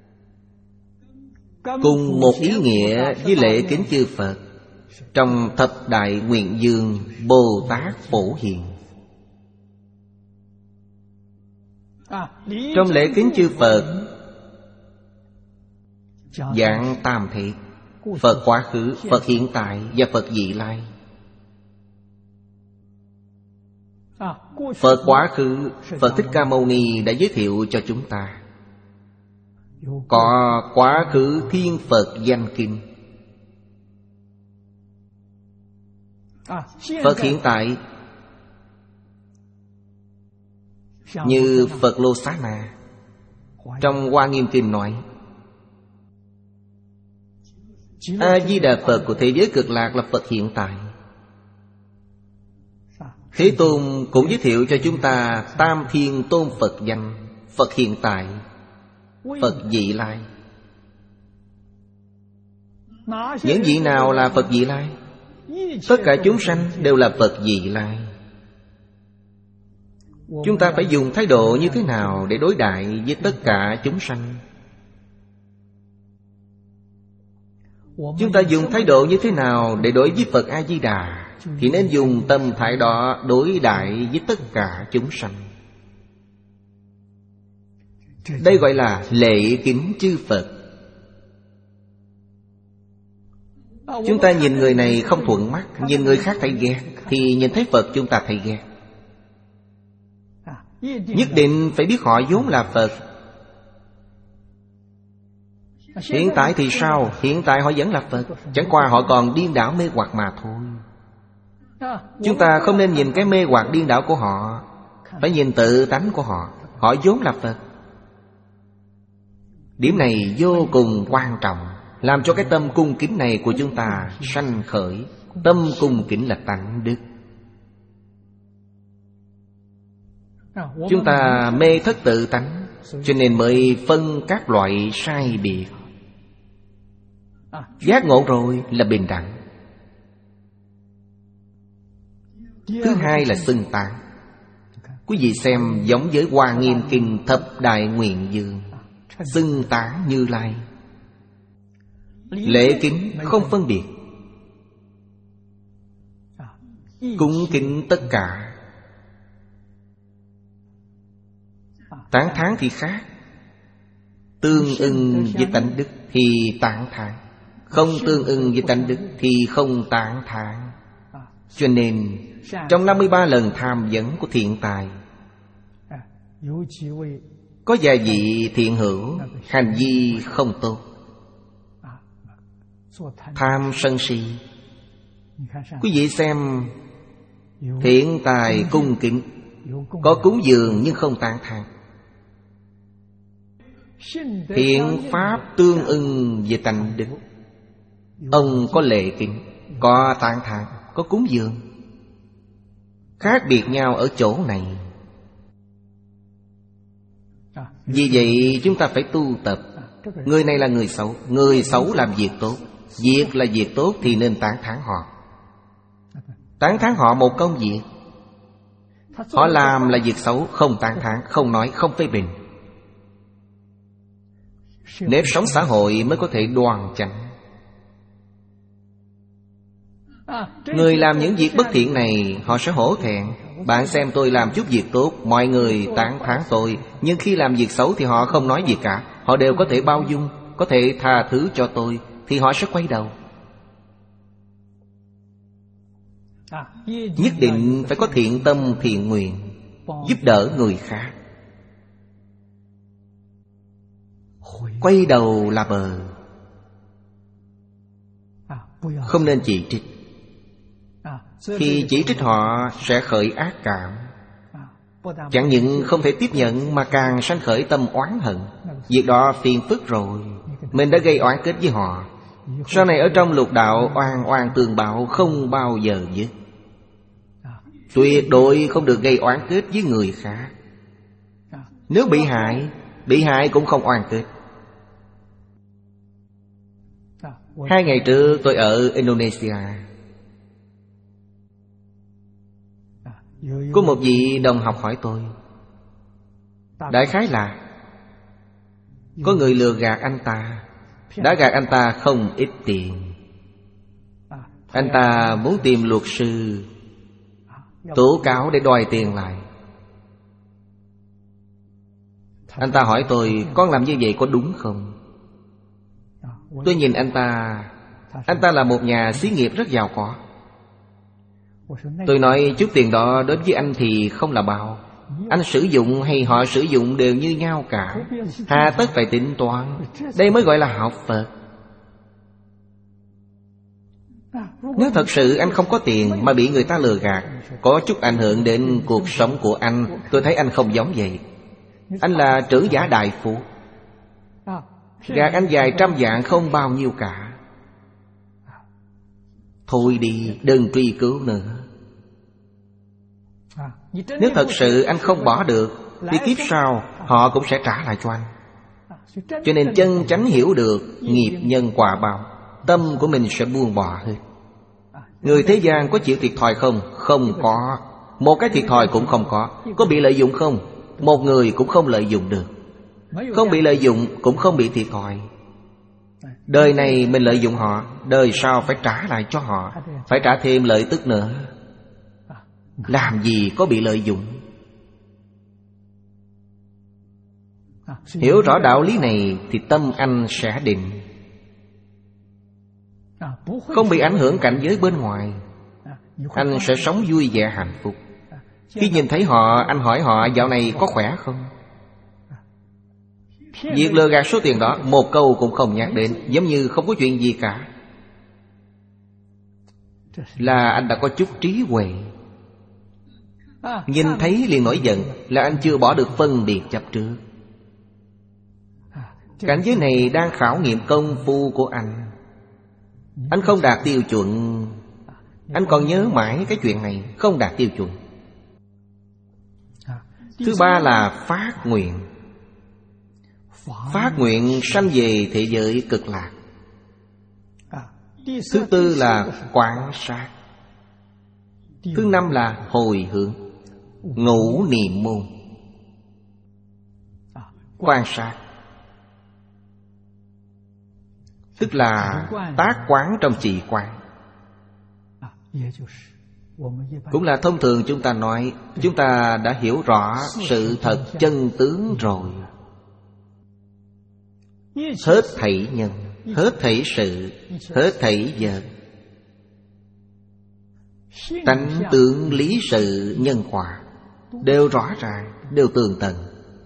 Cùng một ý nghĩa với lễ kính chư Phật. Trong Thập Đại Nguyện Dương Bồ Tát Phổ Hiền. Trong lễ kính chư Phật dạng tam thể: Phật quá khứ, Phật hiện tại và Phật vị lai. Phật quá khứ, Phật Thích Ca Mâu Ni đã giới thiệu cho chúng ta. Có quá khứ Thiên Phật danh kinh. Phật hiện tại như Phật Lô Xá Na. Trong Hoa Nghiêm Kinh nói, A-di-đà Phật của thế giới cực lạc là Phật hiện tại. Thế Tôn cũng giới thiệu cho chúng ta Tam Thiên Tôn Phật danh: Phật hiện tại, Phật vị lai. Những vị nào là Phật vị lai? Tất cả chúng sanh đều là Phật vị lai. Chúng ta phải dùng thái độ như thế nào để đối đãi với tất cả chúng sanh? Chúng ta dùng thái độ như thế nào để đối với Phật A-di-đà? Thì nên dùng tâm thái đó đối đãi với tất cả chúng sanh. Đây gọi là lễ kính chư Phật. Chúng ta nhìn người này không thuận mắt, nhìn người khác thấy ghét, thì nhìn thấy Phật chúng ta thấy ghét. Nhất định phải biết họ vốn là Phật. Hiện tại thì sao? Hiện tại họ vẫn là Phật, chẳng qua họ còn điên đảo mê hoặc mà thôi. Chúng ta không nên nhìn cái mê hoặc điên đảo của họ, phải nhìn tự tánh của họ. Họ vốn là Phật. Điểm này vô cùng quan trọng, làm cho cái tâm cung kính này của chúng ta sanh khởi. Tâm cung kính là tánh đức. Chúng ta mê thất tự tánh, cho nên mới phân các loại sai biệt. Giác ngộ rồi là bình đẳng. Thứ hai là xưng tán. Quý vị xem giống với Hoa Nghiêm Kinh Thập Đại Nguyện Dương, xưng tán Như Lai. Lễ kính không phân biệt, cúng kính tất cả. Tán thán thì khác. Tương ưng với tánh đức thì tán thán, không tương ưng với tánh đức thì không tán thán. Cho nên trong năm mươi ba lần tham vấn của thiện tài, có vài vị thiện hữu hành vi không tốt, tham sân si. Quý vị xem, thiện tài cung kính, có cúng dường nhưng không tán thán. Thiện pháp tương ưng về tánh đức, ông có lễ kính, có tán thán, có cúng dường. Khác biệt nhau ở chỗ này. Vì vậy chúng ta phải tu tập. Người này là người xấu, người xấu làm việc tốt. Việc là việc tốt thì nên tán thán họ. Tán thán họ một công việc. Họ làm là việc xấu, không tán thán, không nói, không phê bình. Nếp sống xã hội mới có thể đoan chánh. Người làm những việc bất thiện này, họ sẽ hổ thẹn. Bạn xem tôi làm chút việc tốt, mọi người tán thán tôi. Nhưng khi làm việc xấu thì họ không nói gì cả. Họ đều có thể bao dung, có thể tha thứ cho tôi, thì họ sẽ quay đầu. Nhất định phải có thiện tâm thiện nguyện, giúp đỡ người khác. Quay đầu là bờ. Không nên chỉ trích. Khi chỉ trích họ sẽ khởi ác cảm. Chẳng những không thể tiếp nhận mà càng sanh khởi tâm oán hận. Việc đó phiền phức rồi. Mình đã gây oán kết với họ. Sau này ở trong lục đạo oan oan tương báo không bao giờ dứt. Tuyệt đối không được gây oán kết với người khác. Nếu bị hại, bị hại cũng không oán kết. Hai ngày trước tôi ở Indonesia. Có một vị đồng học hỏi tôi, đại khái là có người lừa gạt anh ta, đã gạt anh ta không ít tiền. Anh ta muốn tìm luật sư tố cáo để đòi tiền lại. Anh ta hỏi tôi, con làm như vậy có đúng không? Tôi nhìn anh ta, anh ta là một nhà xí nghiệp rất giàu có. Tôi nói chút tiền đó đến với anh thì không là bao. Anh sử dụng hay họ sử dụng đều như nhau cả. Hà tất phải tính toán. Đây mới gọi là học Phật. Nếu thật sự anh không có tiền mà bị người ta lừa gạt, có chút ảnh hưởng đến cuộc sống của anh, tôi thấy anh không giống vậy. Anh là trưởng giả đại phú, gạt anh vài trăm vạn không bao nhiêu cả. Thôi đi, đừng truy cứu nữa. Nếu thật sự anh không bỏ được thì kiếp sau họ cũng sẽ trả lại cho anh. Cho nên chân chánh hiểu được nghiệp nhân quả báo, tâm của mình sẽ buông bỏ hết. Người thế gian có chịu thiệt thòi không? Không có. Một cái thiệt thòi cũng không có. Có bị lợi dụng không? Một người cũng không lợi dụng được. Không bị lợi dụng cũng không bị thiệt thòi. Đời này mình lợi dụng họ, đời sau phải trả lại cho họ, phải trả thêm lợi tức nữa. Làm gì có bị lợi dụng. Hiểu rõ đạo lý này thì tâm anh sẽ định, không bị ảnh hưởng cảnh giới bên ngoài. Anh sẽ sống vui vẻ hạnh phúc. Khi nhìn thấy họ, anh hỏi họ dạo này có khỏe không? Việc lừa gạt số tiền đó một câu cũng không nhắc đến, giống như không có chuyện gì cả. Là anh đã có chút trí huệ. Nhìn thấy liền nổi giận, là anh chưa bỏ được phân biệt chấp trước. Cảnh giới này đang khảo nghiệm công phu của anh. Anh không đạt tiêu chuẩn. Anh còn nhớ mãi cái chuyện này, không đạt tiêu chuẩn. Thứ ba là phát nguyện. Phát nguyện sanh về thế giới cực lạc. Thứ tư là quán sát. Thứ năm là hồi hướng. Ngũ niệm môn. Quan sát tức là tác quán trong trì quán. Cũng là thông thường chúng ta nói, chúng ta đã hiểu rõ sự thật chân tướng rồi. Hết thảy nhân, hết thảy sự, hết thảy vật, tánh tướng lý sự nhân quả đều rõ ràng, đều tường tận.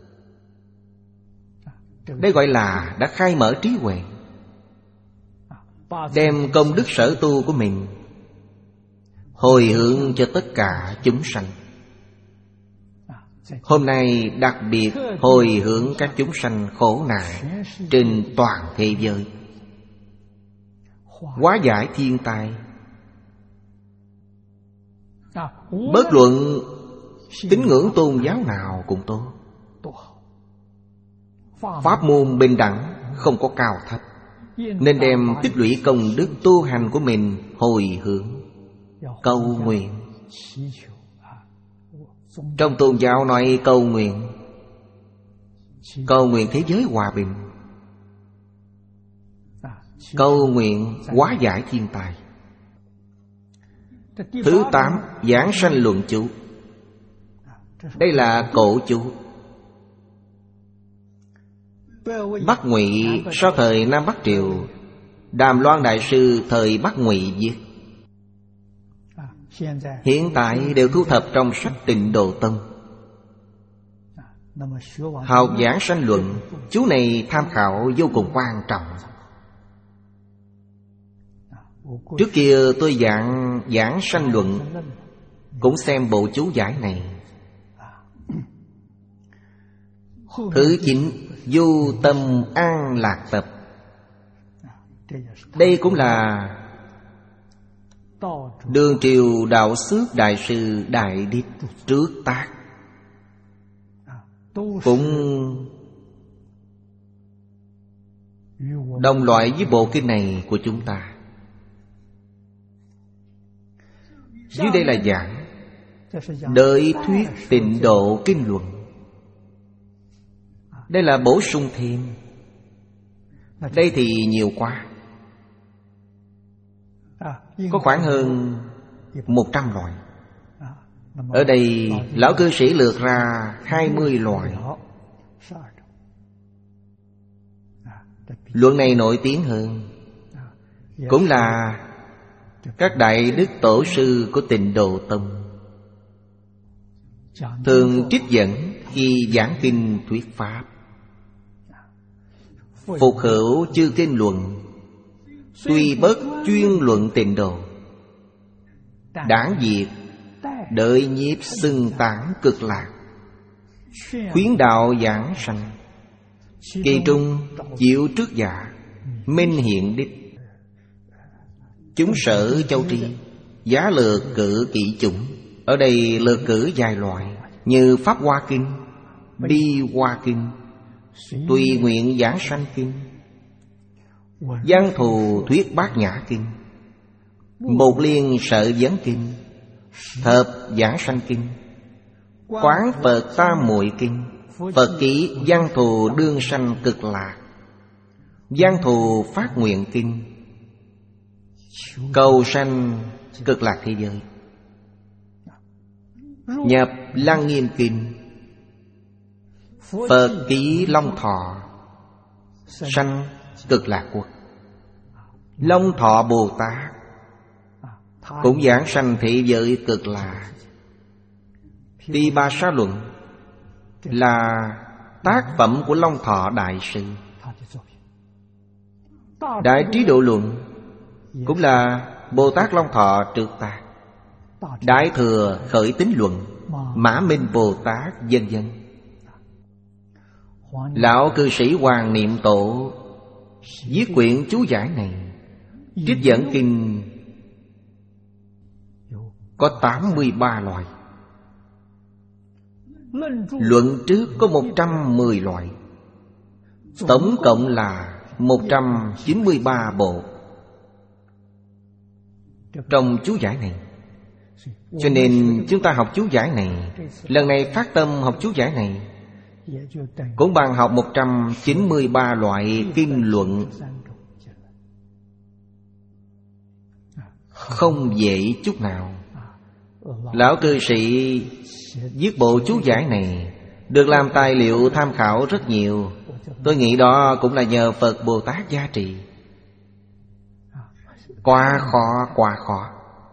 Đây gọi là đã khai mở trí huệ. Đem công đức sở tu của mình hồi hướng cho tất cả chúng sanh. Hôm nay đặc biệt hồi hướng các chúng sanh khổ nạn trên toàn thế giới, hóa giải thiên tai. Bất luận tín ngưỡng tôn giáo nào cũng tốt. Pháp môn bình đẳng, không có cao thấp. Nên đem tích lũy công đức tu hành của mình hồi hướng, cầu nguyện. Trong tôn giáo nói cầu nguyện, cầu nguyện thế giới hòa bình, cầu nguyện hóa giải thiên tai. Thứ tám, giảng sanh luận chú. Đây là cổ chú. Bắc Ngụy sau thời Nam Bắc Triều, Đàm Loan Đại Sư thời Bắc Ngụy viết. Hiện tại đều thu thập trong sách Tịnh Độ Tông. Học giảng sanh luận, chú này tham khảo vô cùng quan trọng. Trước kia tôi giảng giảng sanh luận cũng xem bộ chú giải này. Thứ chín, du tâm an lạc tập. Đây cũng là Đường Triều Đạo Xước Đại Sư Đại Đích trước tác, cũng đồng loại với bộ kinh này của chúng ta. Dưới đây là giảng Đợi thuyết Tịnh Độ Kinh Luận. Đây là bổ sung thêm. Đây thì nhiều quá, có khoảng hơn một trăm loại. Ở đây lão cư sĩ lược ra hai mươi loại. Luận này nổi tiếng hơn, cũng là các đại đức tổ sư của Tịnh Độ Tông thường trích dẫn khi giảng kinh thuyết pháp. Phục hữu chư kinh luận, Tuy bất chuyên luận tịnh độ, đảng diệt đợi nhiếp xưng tán cực lạc. Khuyến đạo giảng sanh, kỳ trung chịu trước dạ, minh hiện đích. Chúng sở châu tri, giá lược cử kỹ chủng. Ở đây lược cử vài loại, như Pháp Hoa Kinh, Bi Hoa Kinh, Tùy Nguyện Giảng Sanh Kinh, Văn Thù Thuyết Bát Nhã Kinh, Một Liên Sợ Vấn Kinh, Thập Giảng Sanh Kinh, Quán Phật Tam Muội Kinh, Phật Ký Văn Thù Đương Sanh Cực Lạc, Văn Thù Phát Nguyện Kinh, Cầu Sanh Cực Lạc Thế Giới, nhập Lăng Nghiêm Kinh, Phật Ký Long Thọ, sanh Cực Lạc Quốc. Long Thọ Bồ Tát cũng giảng sanh thế giới Cực Lạc. Tỳ Bà Sa Luận là tác phẩm của Long Thọ Đại Sư. Đại Trí Độ Luận cũng là Bồ Tát Long Thọ trược tác. Đại Thừa Khởi Tín Luận, Mã Minh Bồ Tát, vân vân. Lão cư sĩ Hoàng Niệm Tổ viết quyển chú giải này, trích dẫn kinh có tám mươi ba loại, luận trước có một trăm mười loại, tổng cộng là một trăm chín mươi ba bộ trong chú giải này. Cho nên chúng ta học chú giải này, lần này phát tâm học chú giải này, cũng bằng học một trăm chín mươi ba loại kinh luận. Không dễ chút nào. Lão cư sĩ viết bộ chú giải này được làm tài liệu tham khảo rất nhiều. Tôi nghĩ đó cũng là nhờ Phật Bồ Tát gia trì. Quá khó, quá khó.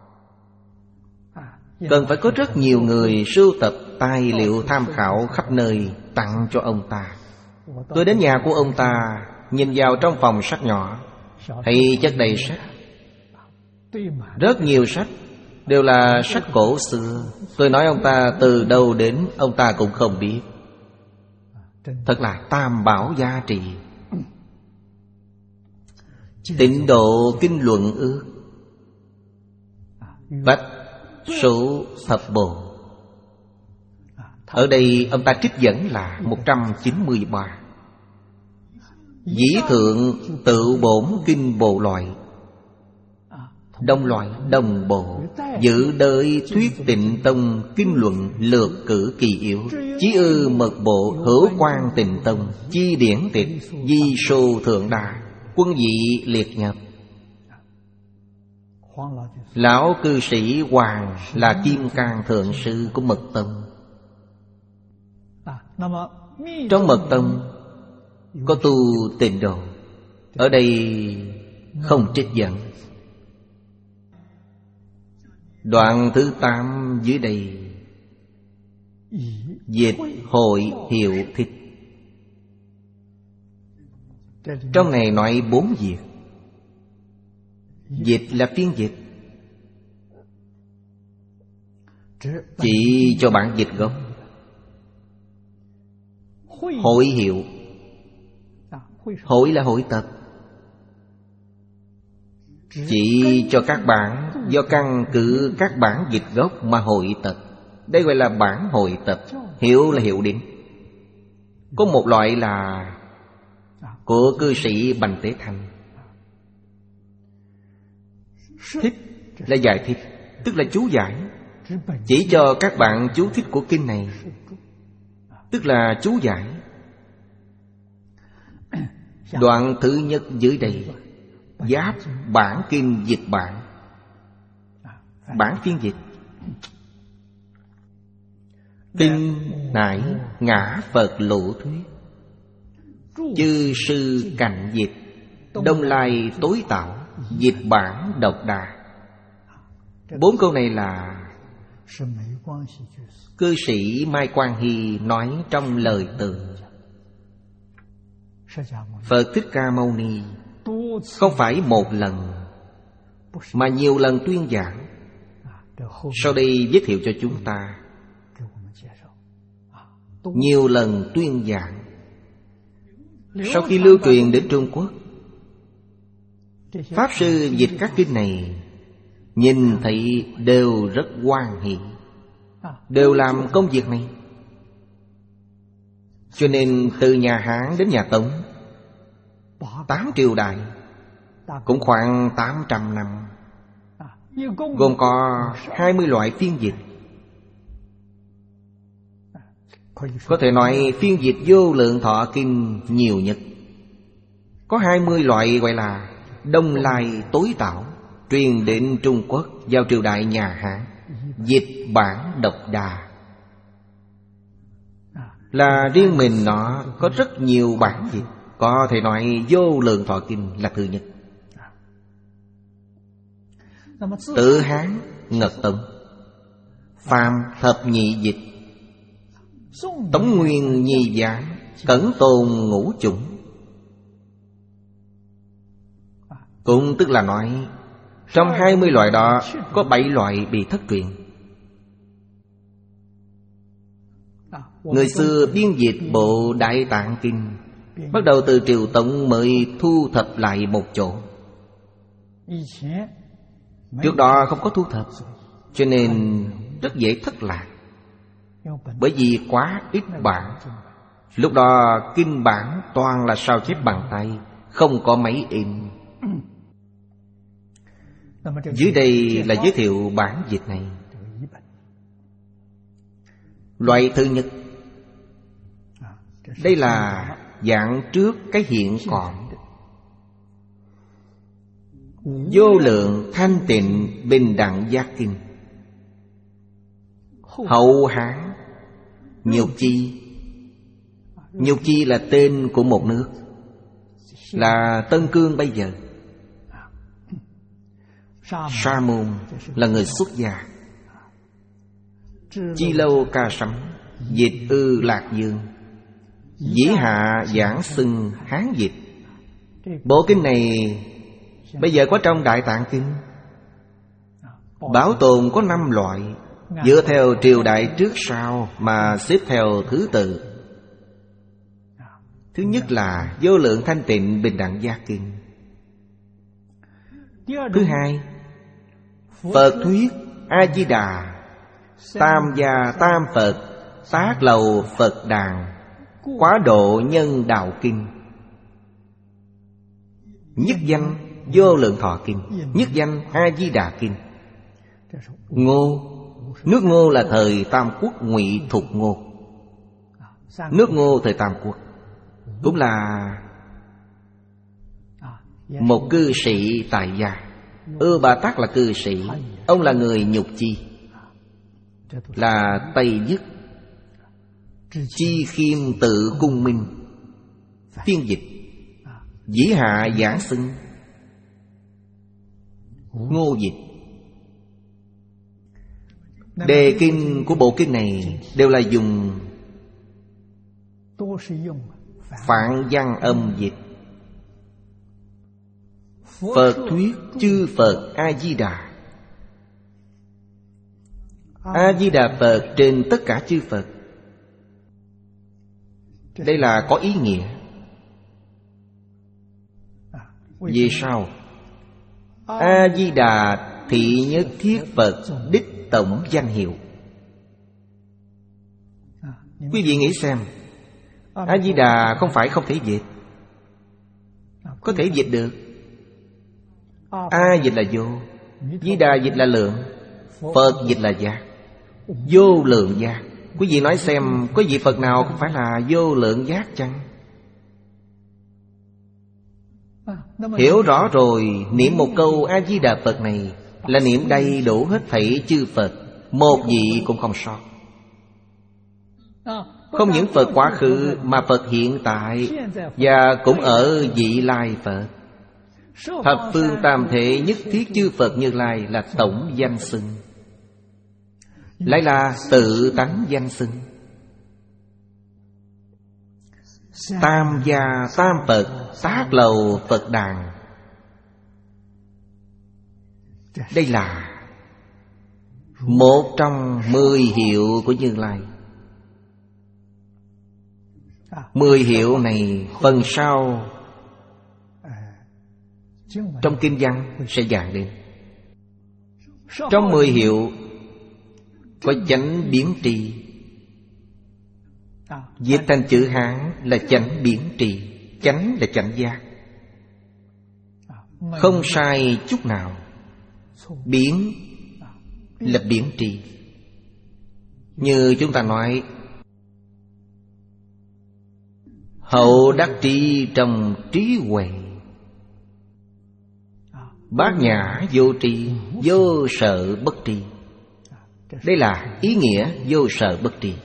Cần phải có rất nhiều người sưu tập tài liệu tham khảo khắp nơi tặng cho ông ta. Tôi đến nhà của ông ta, nhìn vào trong phòng sách nhỏ, thấy chất đầy sách. Rất nhiều sách, đều là sách cổ xưa. Tôi nói ông ta từ đâu đến, ông ta cũng không biết. Thật là tam bảo gia trì. Tịnh độ kinh luận ước, bách số thập bộ. Ở đây ông ta trích dẫn là một trăm chín mươi ba. Dĩ thượng tự bổn kinh bộ loại, đồng loại đồng bộ, dự đợi thuyết Tịnh Tông kinh luận lược cử kỳ yếu, chí ư mật bộ hữu quan Tịnh Tông, chi điển tịch di sô thượng đà, quân vị liệt nhập. Lão cư sĩ Hoàng là Kim Cang Thượng Sư của Mật Tông. Trong Mật Tông có tu Tịnh độ, ở đây không trích dẫn. Đoạn thứ tám dưới đây dịch hội hiệu thích. Trong này nói bốn việc. Dịch là phiên dịch, chỉ cho bản dịch gốc. Hội hiệu, hội là hội tập, chỉ cho các bản do căn cứ các bản dịch gốc mà hội tập. Đây gọi là bản hội tập. Hiệu là hiệu định. Có một loại là của cư sĩ Bành Tế Thanh. Thích là giải thích, tức là chú giải, chỉ cho các bạn chú thích của kinh này, tức là chú giải. Đoạn thứ nhất dưới đây, giáp bản kinh dịch bản, bản phiên dịch. Kinh nải ngã Phật lộ thuyết, chư sư cạnh dịch, đông lai tối tạo, dịch bản độc đà. Bốn câu này là cư sĩ Mai Quang Hy nói trong lời từ. Phật Thích Ca Mâu Ni Không phải một lần, mà nhiều lần tuyên giảng. Sau đây giới thiệu cho chúng ta. Nhiều lần tuyên giảng. Sau khi lưu truyền đến Trung Quốc, Pháp Sư dịch các kinh này, nhìn thấy đều rất hoan hỷ, đều làm công việc này. Cho nên từ nhà Hán đến nhà Tống, tám triều đại, cũng khoảng tám trăm năm, gồm có hai mươi loại phiên dịch. Có thể nói phiên dịch Vô Lượng Thọ Kinh nhiều nhất. Có hai mươi loại gọi là Đông Lai tối tạo, truyền đến Trung Quốc vào triều đại nhà Hán. Dịch bản độc đà, là riêng mình nó có rất nhiều bản dịch. Có thể nói Vô Lượng Thọ Kinh là thứ nhất. Tự Hán Ngật Tống, Phạm Thập Nhị Dịch, Tống Nguyên Nhi Giảng, Cẩn Tôn Ngũ Chủng. Cũng tức là nói, trong hai mươi loại đó có bảy loại bị thất truyền. Người xưa biên dịch bộ Đại Tạng Kinh bắt đầu từ triều Tống mới thu thập lại một chỗ. Trước đó không có thu thập, cho nên rất dễ thất lạc. Bởi vì quá ít bản. Lúc đó kinh bản toàn là sao chép bằng tay, không có máy in. Dưới đây là giới thiệu bản dịch này. Loại thứ nhất, đây là dạng trước cái hiện còn. Vô Lượng Thanh Tịnh Bình Đẳng Giác Kinh. Hậu Hán Nhục Chi. Nhục Chi là tên của một nước, là Tân Cương bây giờ. Sa Môn là người xuất gia. Chi Lâu Ca Sắm dịch Ư Lạc Dương. Dĩ Hạ Giảng Xưng Hán dịch. Bộ kinh này bây giờ có trong Đại Tạng Kinh. Bảo tồn có năm loại, dựa theo triều đại trước sau mà xếp theo thứ tự. Thứ nhất là Vô Lượng Thanh Tịnh Bình Đẳng Giác Kinh. Thứ hai, Phật Thuyết A-di-đà Tam Gia Tam Phật Tác Lầu Phật Đàn Quá Độ Nhân Đạo Kinh. Nhất danh Vô Lượng Thọ Kinh, nhất danh A-di-đà Kinh. Ngô, nước Ngô là thời Tam Quốc Ngụy Thục Ngô. Nước Ngô thời Tam Quốc cũng là một cư sĩ tại gia. Ư Bà Tát là cư sĩ, ông là người Nhục Chi, là Tây Dứt. Chi Khiêm Tự Cung Minh phiên dịch. Dĩ Hạ Giảng Xưng Ngô dịch. Đề kinh của bộ kinh này đều là dùng Phạn Văn âm dịch. Phật Thuyết Chư Phật A-di-đà. A-di-đà Phật trên tất cả chư Phật. Đây là có ý nghĩa. Vì sao? A-di-đà thị nhất thiết Phật đích tổng danh hiệu. Quý vị nghĩ xem, A-di-đà không phải không thể dịch, có thể dịch được. A dịch là vô, Di-đà dịch là lượng, Phật dịch là giác. Vô lượng giác. Quý vị nói xem, có vị Phật nào không phải là vô lượng giác chăng? Hiểu rõ rồi, niệm một câu A-di-đà Phật này là niệm đầy đủ hết thảy chư Phật, một vị cũng không sót. Không những Phật quá khứ mà Phật hiện tại, và cũng ở vị lai Phật. Thập phương tam thể nhất thiết chư Phật Như Lai là tổng danh xưng, lại là tự tánh danh xưng. Tam Gia Tam Phật Tác Lầu Phật Đàn Đây là một trong mười hiệu của Như Lai. Mười hiệu này phần sau trong kinh văn sẽ giảng đến. Trong mười hiệu có chánh biến trì. Dịch thành chữ Hán là chánh biến trì. Chánh là chánh giác, không sai chút nào. Biến là biến trì. Như chúng ta nói, hậu đắc trí trong trí huệ, bát nhã vô tri, vô sợ bất tri. Đây là ý nghĩa vô sợ bất tri.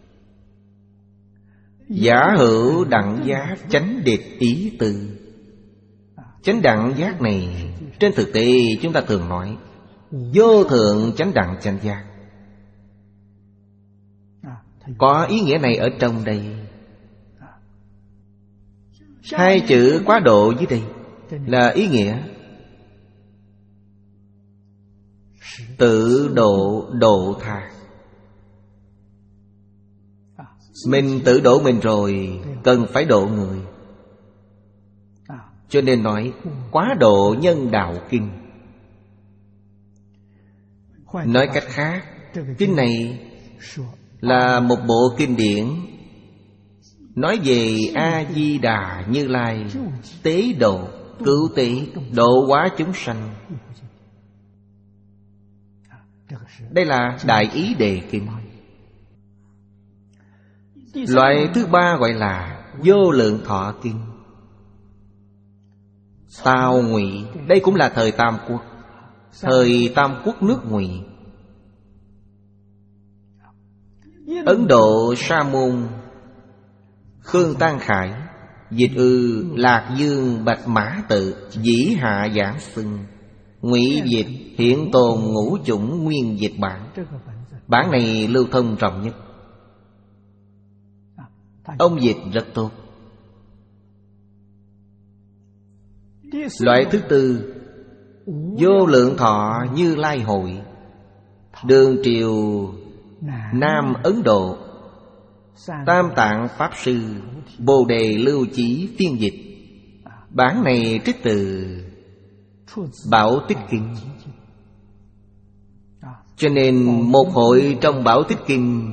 Giả hữu đẳng giác chánh địch ý từ. Chánh đẳng giác này trên thực tế chúng ta thường nói vô thượng chánh đẳng chánh giác. Có ý nghĩa này ở trong đây. Hai chữ quá độ dưới đây là ý nghĩa tự độ độ tha. Mình tự độ mình rồi, cần phải độ người. Cho nên nói quá độ nhân đạo kinh. Nói cách khác, kinh này là một bộ kinh điển nói về A-di-đà Như Lai tế độ, cứu tế, độ hóa chúng sanh. Đây là đại ý đề kinh. Loại thứ ba gọi là vô lượng thọ kinh. Tào Ngụy, đây cũng là thời Tam Quốc. Thời Tam Quốc nước Ngụy. Ấn Độ Sa Môn Khương Tăng Khải dịch ư Lạc Dương Bạch Mã Tự dĩ hạ giảng xưng. Ngụy dịch Hiện Tồn Ngũ Chủng nguyên dịch bản. Bản này lưu thông rộng nhất. Ông dịch rất tốt. Loại thứ tư, vô lượng thọ Như Lai hội. Đường triều Nam Ấn Độ, Tam Tạng Pháp Sư Bồ Đề Lưu Chí phiên dịch. Bản này trích từ Bảo Tích Kinh. Cho nên một hội trong Bảo Tích Kinh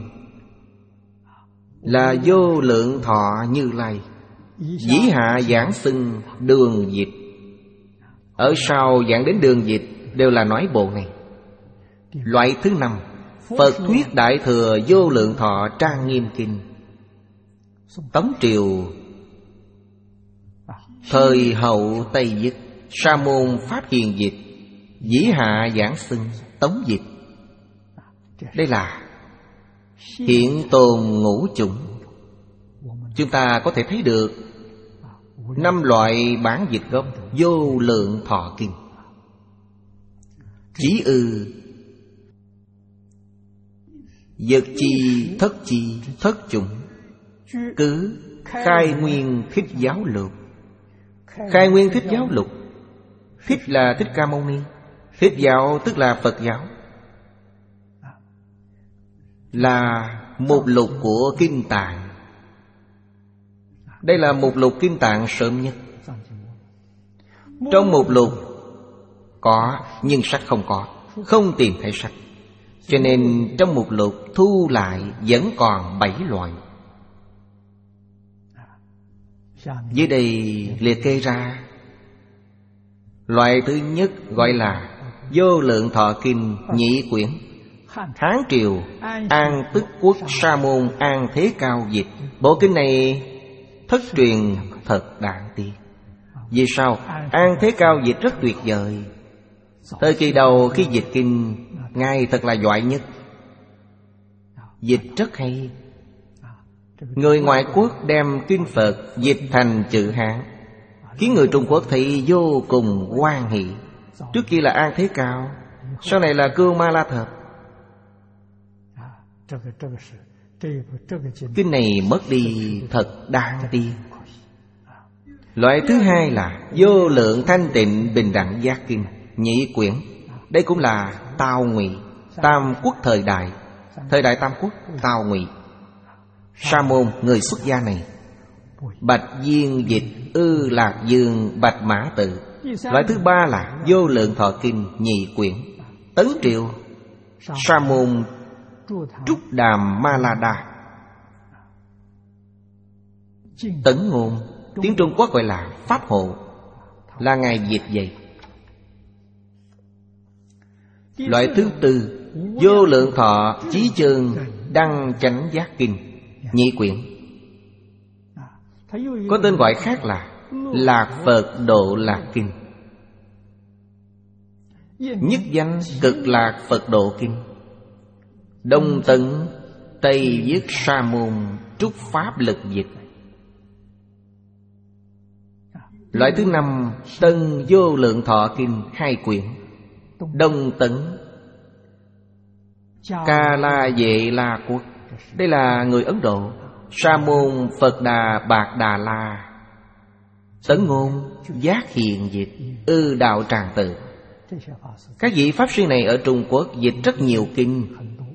là vô lượng thọ Như Lai, dĩ hạ giảng xưng đường dịch. Ở sau giảng đến đường dịch đều là nói bộ này. Loại thứ năm, Phật thuyết Đại Thừa Vô Lượng Thọ Trang Nghiêm Kinh. Tống triều thời hậu Tây Dứt, Sa Môn Pháp Hiền dịch, dĩ hạ giảng xưng Tống dịch. Đây là Hiện Tồn Ngũ Chủng. Chúng ta có thể thấy được năm loại bản dịch gốc Vô Lượng Thọ Kinh. Chí ư Vật chi thất chi thất chủng. Cứ khai nguyên thích giáo lục. Khai nguyên thích giáo lục. Thích là Thích Ca Mâu Ni. Thích giáo tức là Phật giáo. Là mục lục của Kinh Tạng. Đây là mục lục Kinh Tạng sớm nhất. Trong mục lục có, nhưng sách không có, không tìm thấy sách. Cho nên trong mục lục thu lại vẫn còn bảy loại. Dưới đây liệt kê ra. Loại thứ nhất gọi là Vô Lượng Thọ Kinh nhị quyển. Hán triều An Tức Quốc Sa Môn An Thế Cao dịch. Bộ kinh này thất truyền thật đáng tiếc. Vì sao? An Thế Cao dịch rất tuyệt vời. Thời kỳ đầu khi dịch kinh, Ngài thật là giỏi nhất. Dịch rất hay. Người ngoại quốc đem kinh Phật dịch thành chữ Hán, khiến người Trung Quốc thấy vô cùng hoan hỷ. Trước kia là An Thế Cao, sau này là Cưu Ma La Thập. Kinh này mất đi thật đáng tiếc. Loại thứ hai là Vô Lượng Thanh Tịnh Bình Đẳng Giác Kinh nhị quyển. Đây cũng là Tào Ngụy, Tam Quốc thời đại. Thời đại Tam Quốc, Tào Ngụy. Sa môn người xuất gia này, Bạch Viên Dịch, Ư Lạc Dương, Bạch Mã Tự. Loại thứ ba là Vô Lượng Thọ Kinh nhị quyển. Tấn Triệu sa môn Trúc Đàm Ma La Đa. Tấn Ngôn, tiếng Trung Quốc gọi là Pháp Hộ, là Ngài dịch vậy. Loại thứ tư Vô Lượng Thọ Chí Chân Đăng Chánh Giác Kinh nhị quyển. Có tên gọi khác là Lạc Phật Độ Lạc Kinh, nhất danh Cực Lạc Phật Độ Kinh. Đông Tấn Tây Viết sa môn Trúc Pháp Lực Dịch. Loại thứ năm Tân Vô Lượng Thọ Kinh hai quyển. Đông Tấn Ca La Vệ La Quốc. Đây là người Ấn Độ. Sa môn Phật Đà Bạc Đà La. Tấn Ngôn Giác Hiện Dịch, Ư Đạo Tràng Tự. Các vị Pháp sư này ở Trung Quốc dịch rất nhiều kinh,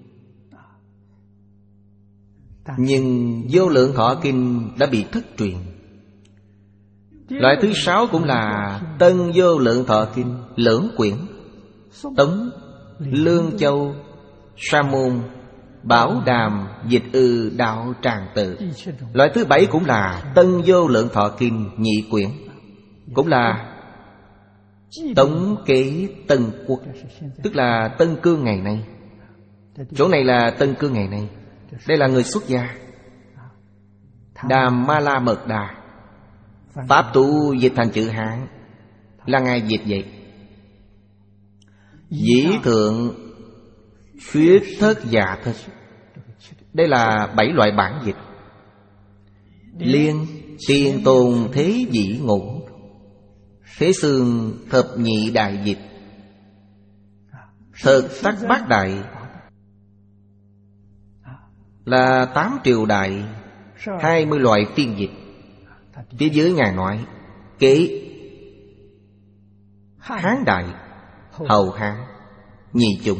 nhưng Vô Lượng Thọ Kinh đã bị thất truyền. Loại thứ sáu cũng là Tân Vô Lượng Thọ Kinh lưỡng quyển. Tống Lương Châu sa môn Bảo Đàm Dịch Ư Đạo Tràng Tự. Loại thứ bảy cũng là Tân Vô Lượng Thọ Kinh nhị quyển, cũng là Tống Kế Tân Quốc, tức là Tân Cương ngày nay. Chỗ này là Tân Cương ngày nay. Đây là người xuất gia. Đàm Ma La Mật Đà, Pháp tu dịch thành chữ Hán, là Ngài dịch vậy. Dĩ Thượng Khuyết Thất Dạ Thất. Đây là bảy loại bản dịch. Liên Tiền Tồn Thế Dĩ Ngũ. Thế Xương Thập Nhị Đại Dịch. Thực Tắc Bát Đại là tám triều đại, hai mươi loại phiên dịch. Phía dưới Ngài nói Kế Hán Đại, Hậu Hán, Nhị Chủng.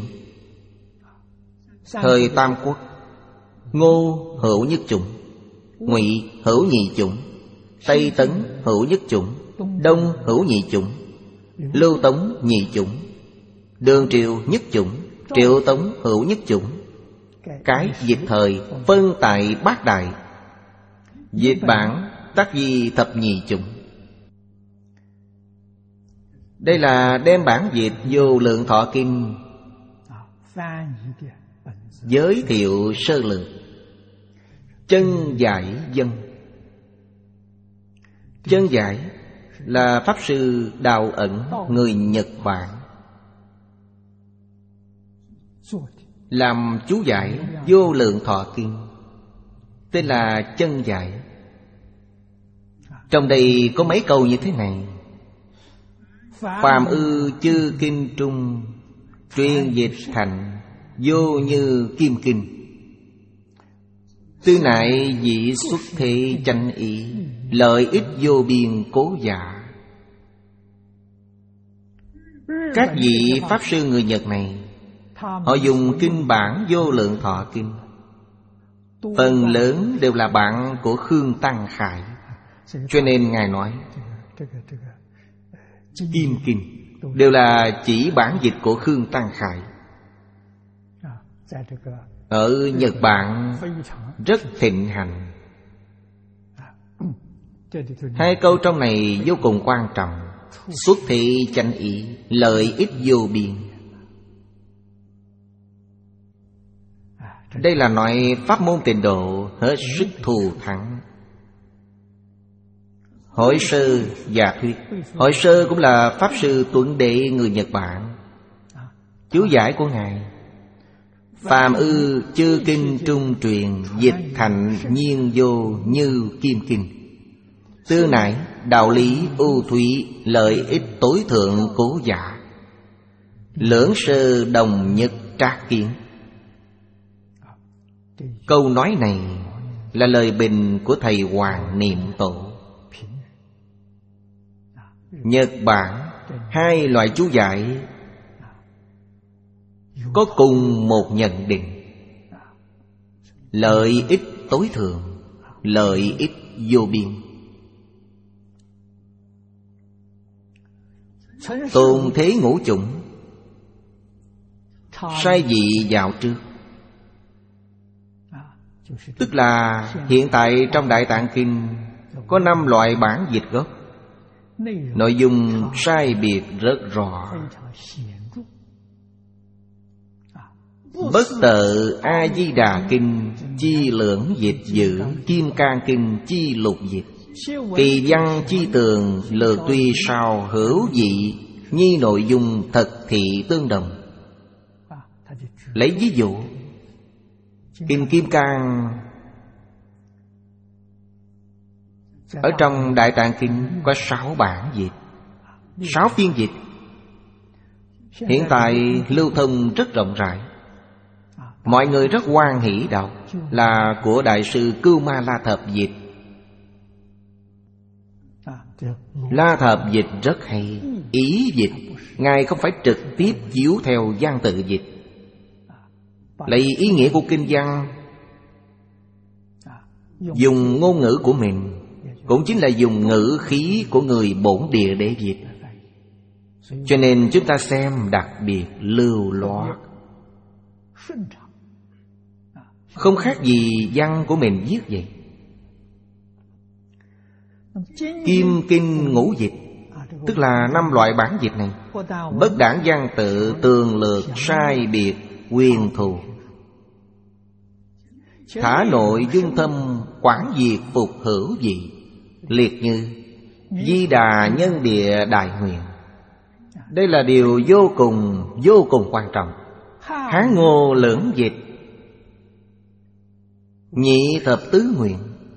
Thời Tam Quốc Ngô hữu nhất chủng, Ngụy hữu nhị chủng, Tây Tấn hữu nhất chủng, Đông hữu nhị chủng, Lưu Tống nhị chủng, Đường Triều nhất chủng, Triệu Tống hữu nhất chủng. Cái dịch thời phân tại bát đại. Dịch bản tác di thập nhị chủng. Đây là đem bản dịch Vô Lượng Thọ Kinh giới thiệu sơ lược. Chân giải dân. Chân giải là Pháp sư Đạo Ẩn, người Nhật Bản, làm chú giải Vô Lượng Thọ Kinh, tên là Chân Giải. Trong đây có mấy câu như thế này: phàm ư chư kinh trung, truyền dịch thành vô như kim kinh. Tư nại dị xuất thế chánh ý, lợi ích vô biên cố giả. Các vị Pháp sư người Nhật này, họ dùng kinh bản Vô Lượng Thọ Kinh, phần lớn đều là bản của Khương Tăng Khải. Cho nên Ngài nói Kim Kinh đều là chỉ bản dịch của Khương Tăng Khải. Ở Nhật Bản rất thịnh hành. Hai câu trong này vô cùng quan trọng: xuất thị chánh ý, lợi ích vô biên. Đây là nói pháp môn Tịnh độ hết sức thù thắng. Hội Sơ giả thuyết. Hội Sơ cũng là Pháp sư Tuấn Đệ người Nhật Bản. Chú giải của Ngài: phàm ư chư kinh trung truyền, dịch thành nhiên vô như kim kinh. Tư nại đạo lý ưu thúy, lợi ích tối thượng cố giả. Lưỡng sơ đồng nhất trác kiến. Câu nói này là lời bình của thầy Hoàng Niệm Tổ. Nhật Bản hai loại chú giải có cùng một nhận định. Lợi ích tối thượng, lợi ích vô biên. Tôn thế ngũ chủng, sai vị dạo trước. Tức là hiện tại trong Đại Tạng Kinh có năm loại bản dịch gốc. Nội dung sai biệt rất rõ. Bất Tự A Di Đà Kinh chi lưỡng dịch dự, Kim Cang Kinh chi lục dịch, Kỳ văn chi tường lược tuy sao hữu dị, nhi nội dung thật thị tương đồng. Lấy ví dụ Kinh Kim Cang, ở trong Đại Tạng Kinh có sáu bản dịch, sáu phiên dịch. Hiện tại lưu thông rất rộng rãi, mọi người rất hoan hỷ đọc, là của Đại sư Cưu Ma La Thập dịch. La Thập dịch rất hay, ý dịch Ngài không phải trực tiếp chiếu theo văn tự dịch, lấy ý nghĩa của kinh văn, dùng ngôn ngữ của mình, cũng chính là dùng ngữ khí của người bổn địa để dịch. Cho nên chúng ta xem đặc biệt lưu loát, không khác gì văn của mình viết vậy. Kim Kinh ngũ dịch, tức là năm loại bản dịch này, bất đảng văn tự, tường lược, sai biệt, quyền thù, thả nội dung thâm, quảng diệt phục hữu dị, liệt như Di Đà nhân địa đại nguyện. Đây là điều vô cùng vô cùng quan trọng. Hán Ngô lưỡng dịch, nhị thập tứ nguyện.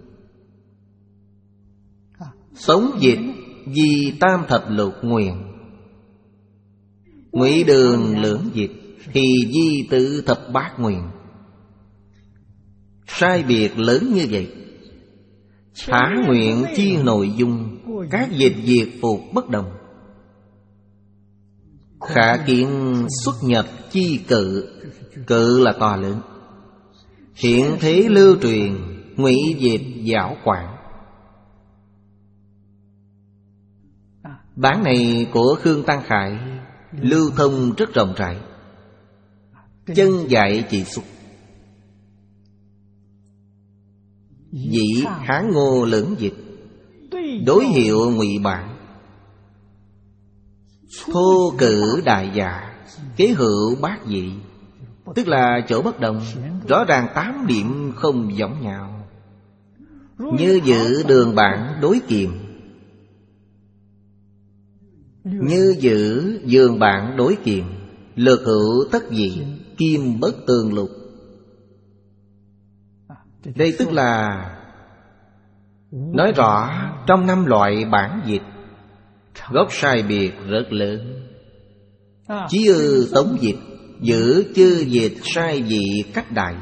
Sống dịch Di tam thập lục nguyện. Ngụy Đường lưỡng dịch thì Di tứ thập bát nguyện. Sai biệt lớn như vậy, thả nguyện chi nội dung, các dịch diệt phục bất đồng. Khả kiến xuất nhập chi cự, cự là to lớn. Hiện thế lưu truyền, ngụy dịch giảo quản. Bản này của Khương Tăng Khải lưu thông rất rộng rãi, chân dạy chỉ xuất. Dĩ Hán Ngô lưỡng dịch, đối hiệu ngụy bản. Thô cử đại dạ, kế hữu bát dị, tức là chỗ bất đồng, rõ ràng tám điểm không giống nhau. Như giữ đường bản đối kiềm, như giữ giường bản đối kiềm, lược hữu tất dị, kim bất tường lục. Đây tức là nói rõ trong năm loại bản dịch, gốc sai biệt rất lớn. Chí ư tống dịch, giữ chư dịch sai dị cách đại.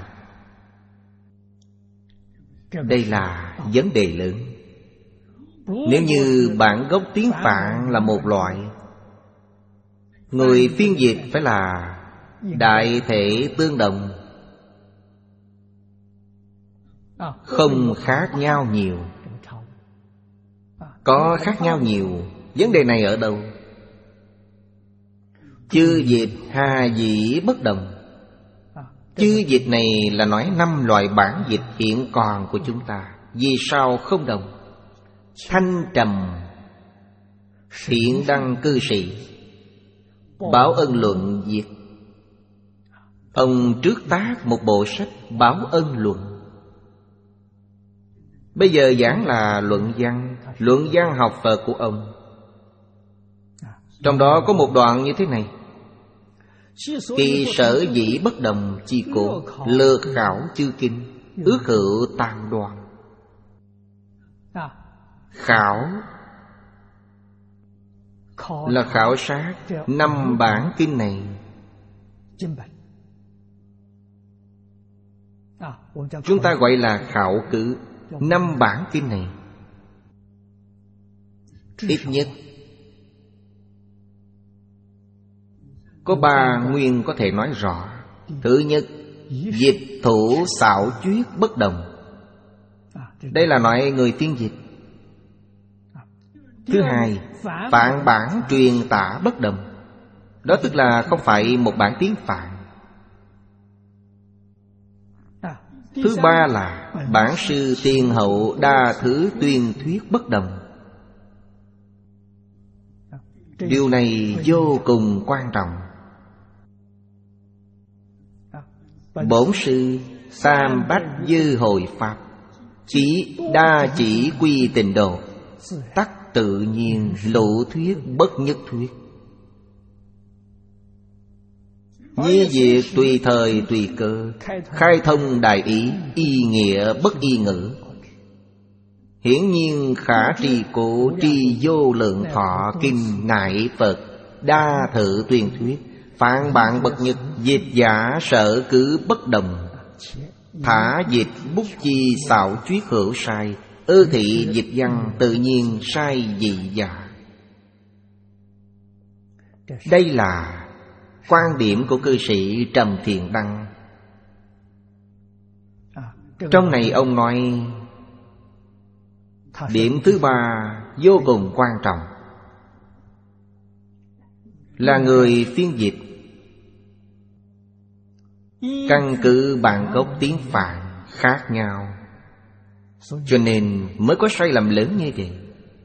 Đây là vấn đề lớn. Nếu như bản gốc tiếng Phạn là một loại, người phiên dịch phải là đại thể tương đồng, không khác nhau nhiều. Có khác nhau nhiều, vấn đề này ở đâu? Chư dịch hà dĩ bất đồng. Chư dịch này là nói năm loại bản dịch hiện còn của chúng ta. Vì sao không đồng? Thanh Trầm, Thiện Đăng Cư Sĩ, Báo Ân Luận viết. Ông trước tác một bộ sách Báo Ân Luận. Bây giờ giảng là luận văn, luận văn học Phật của ông. Trong đó có một đoạn như thế này: kỳ sở dĩ bất đồng chi cổ, lược khảo chư kinh, ước hữu tam đoan. Khảo là khảo sát năm bản kinh này. Chúng ta gọi là khảo cử năm bản kinh này. Ít nhất Có ba nguyên có thể nói rõ. Thứ nhất, dịch thủ xảo chuyết bất đồng. Đây là nói người phiên dịch. Thứ hai, phạn bản truyền tả bất đồng. Đó tức là không phải một bản tiếng Phạn. Thứ ba là bản sư tiên hậu đa thứ tuyên thuyết bất đồng. Điều này vô cùng quan trọng. Bổn sư tam bách dư hồi pháp, chỉ đa chỉ quy tịnh độ, tắc tự nhiên lụ thuyết bất nhất thuyết. Nhi diệt tùy thời tùy cơ, khai thông đại ý, y nghĩa bất y ngữ. Hiển nhiên khả trì cổ tri vô lượng thọ kinh ngại Phật, đa thự tuyên thuyết, phạn bản bậc nhật, dịch giả sở cứ bất đồng. Thả dịch bút chi xạo chuyết hữu sai, ư thị dịch văn tự nhiên sai dị giả. Đây là quan điểm của cư sĩ Trầm Thiện Đăng. Trong này ông nói điểm thứ ba vô cùng quan trọng, là người phiên dịch căn cứ bản gốc tiếng Phạn khác nhau, cho nên mới có sai lầm lớn như vậy.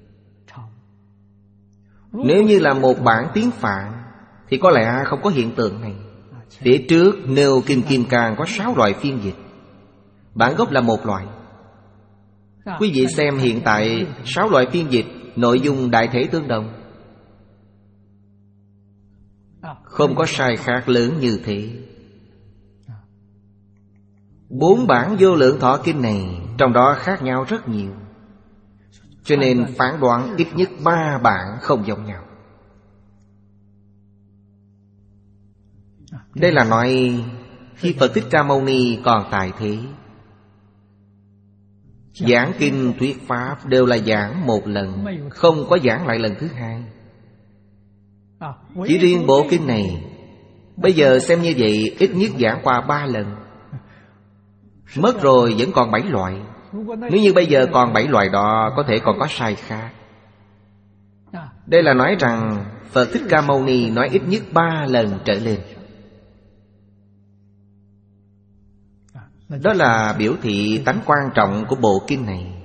Nếu như là một bản tiếng Phạn thì có lẽ không có hiện tượng này. Phía trước nêu Kinh Kim Cang có sáu loại phiên dịch, bản gốc là một loại. Quý vị xem hiện tại sáu loại phiên dịch, nội dung đại thể tương đồng, không có sai khác lớn như thế. Bốn bản vô lượng thọ kinh này trong đó khác nhau rất nhiều, cho nên phán đoán ít nhất ba bản không giống nhau. Đây là nói khi Phật Thích Ca Mâu Ni còn tại thế, giảng kinh thuyết pháp đều là giảng một lần, không có giảng lại lần thứ hai. Chỉ riêng bộ kinh này bây giờ xem như vậy, ít nhất giảng qua ba lần. Mất rồi vẫn còn bảy loại. Nếu như bây giờ còn bảy loại đó, có thể còn có sai khác. Đây là nói rằng Phật Thích Ca Mâu Ni nói ít nhất ba lần trở lên. Đó là biểu thị tánh quan trọng của bộ kinh này,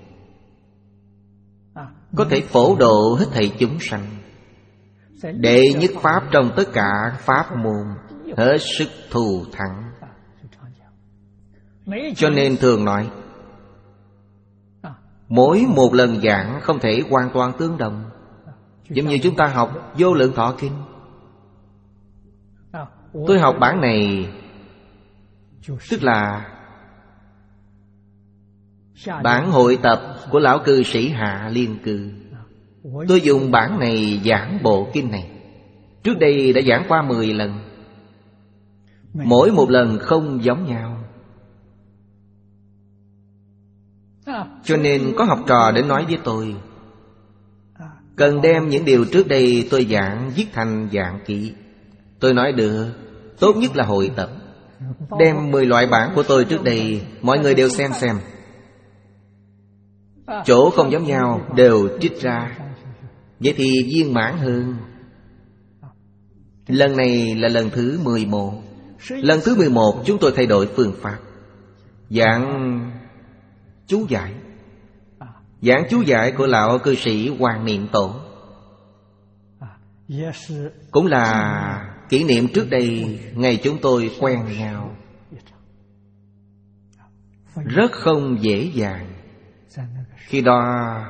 có thể phổ độ hết thảy chúng sanh, đệ nhất pháp trong tất cả pháp môn, hết sức thù thắng. Cho nên thường nói mỗi một lần giảng không thể hoàn toàn tương đồng. Giống như chúng ta học Vô Lượng Thọ Kinh, tôi học bản này tức là bản hội tập của lão cư sĩ Hạ Liên Cư. Tôi dùng bản này giảng bộ kinh này. Trước đây đã giảng qua mười lần, mỗi một lần không giống nhau. Cho nên có học trò đến nói với tôi, cần đem những điều trước đây tôi giảng viết thành giảng kỹ. Tôi nói được, tốt nhất là hội tập, đem mười loại bản của tôi trước đây, mọi người đều xem xem, chỗ không giống nhau đều trích ra, vậy thì viên mãn hơn. Lần này là lần thứ mười một. Lần thứ mười một chúng tôi thay đổi phương pháp, giảng chú giải. Giảng chú giải của lão cư sĩ Hoàng Niệm Tổ, cũng là kỷ niệm trước đây ngày chúng tôi quen nhau. Rất không dễ dàng. Khi đó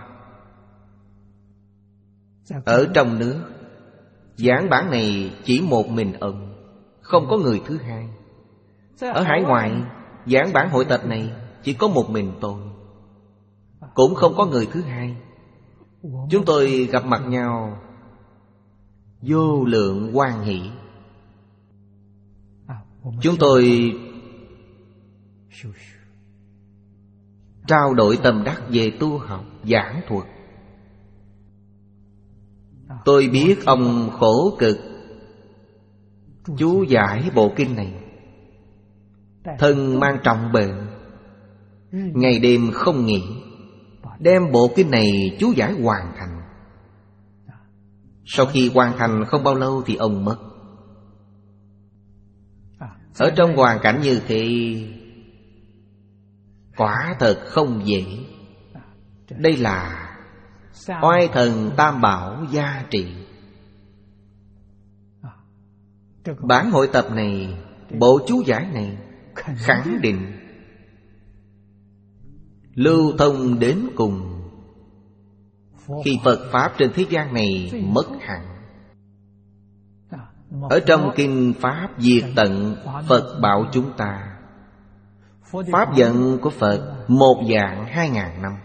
ở trong nước giảng bản này chỉ một mình ông, không có người thứ hai. Ở hải ngoại giảng bản hội tập này chỉ có một mình tôi, cũng không có người thứ hai. Chúng tôi gặp mặt nhau vô lượng hoan hỷ. Chúng tôi trao đổi tâm đắc về tu học, giảng thuật. Tôi biết ông khổ cực chú giải bộ kinh này. Thân mang trọng bệnh, ngày đêm không nghỉ, đem bộ kinh này chú giải hoàn thành. Sau khi hoàn thành không bao lâu thì ông mất. Ở trong hoàn cảnh như thế, quả thật không dễ. Đây là oai thần tam bảo gia trị. Bản hội tập này, bộ chú giải này khẳng định lưu thông đến cùng. Khi Phật Pháp trên thế gian này mất hẳn, ở trong kinh Pháp diệt tận, Phật bảo chúng ta Pháp vận của Phật một vạn hai ngàn năm.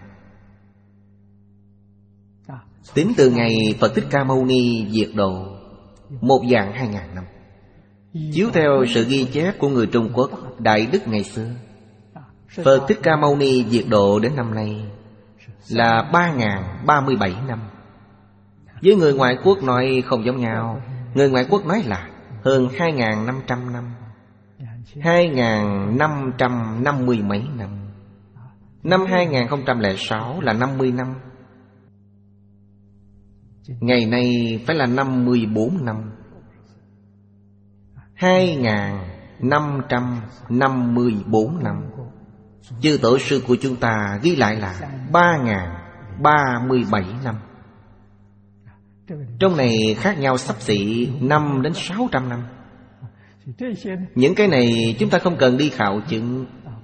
Tính từ ngày Phật Thích Ca Mâu Ni diệt độ, một vạn hai ngàn năm. Chiếu theo sự ghi chép của người Trung Quốc Đại Đức ngày xưa, Phật Thích Ca Mâu Ni diệt độ đến năm nay là ba ngàn ba mươi bảy năm. Với người ngoại quốc nói không giống nhau. Người ngoại quốc nói là hơn hai ngàn năm trăm năm, hai ngàn năm trăm năm mươi mấy năm. Năm hai nghìn không trăm lẻ sáu là năm mươi năm. Ngày nay phải là năm mươi bốn năm. Hai ngàn năm trăm năm mươi bốn năm. Chư tổ sư của chúng ta ghi lại là ba ngàn ba mươi bảy năm. Trong này khác nhau xấp xỉ năm đến sáu trăm năm. Những cái này chúng ta không cần đi khảo chứng.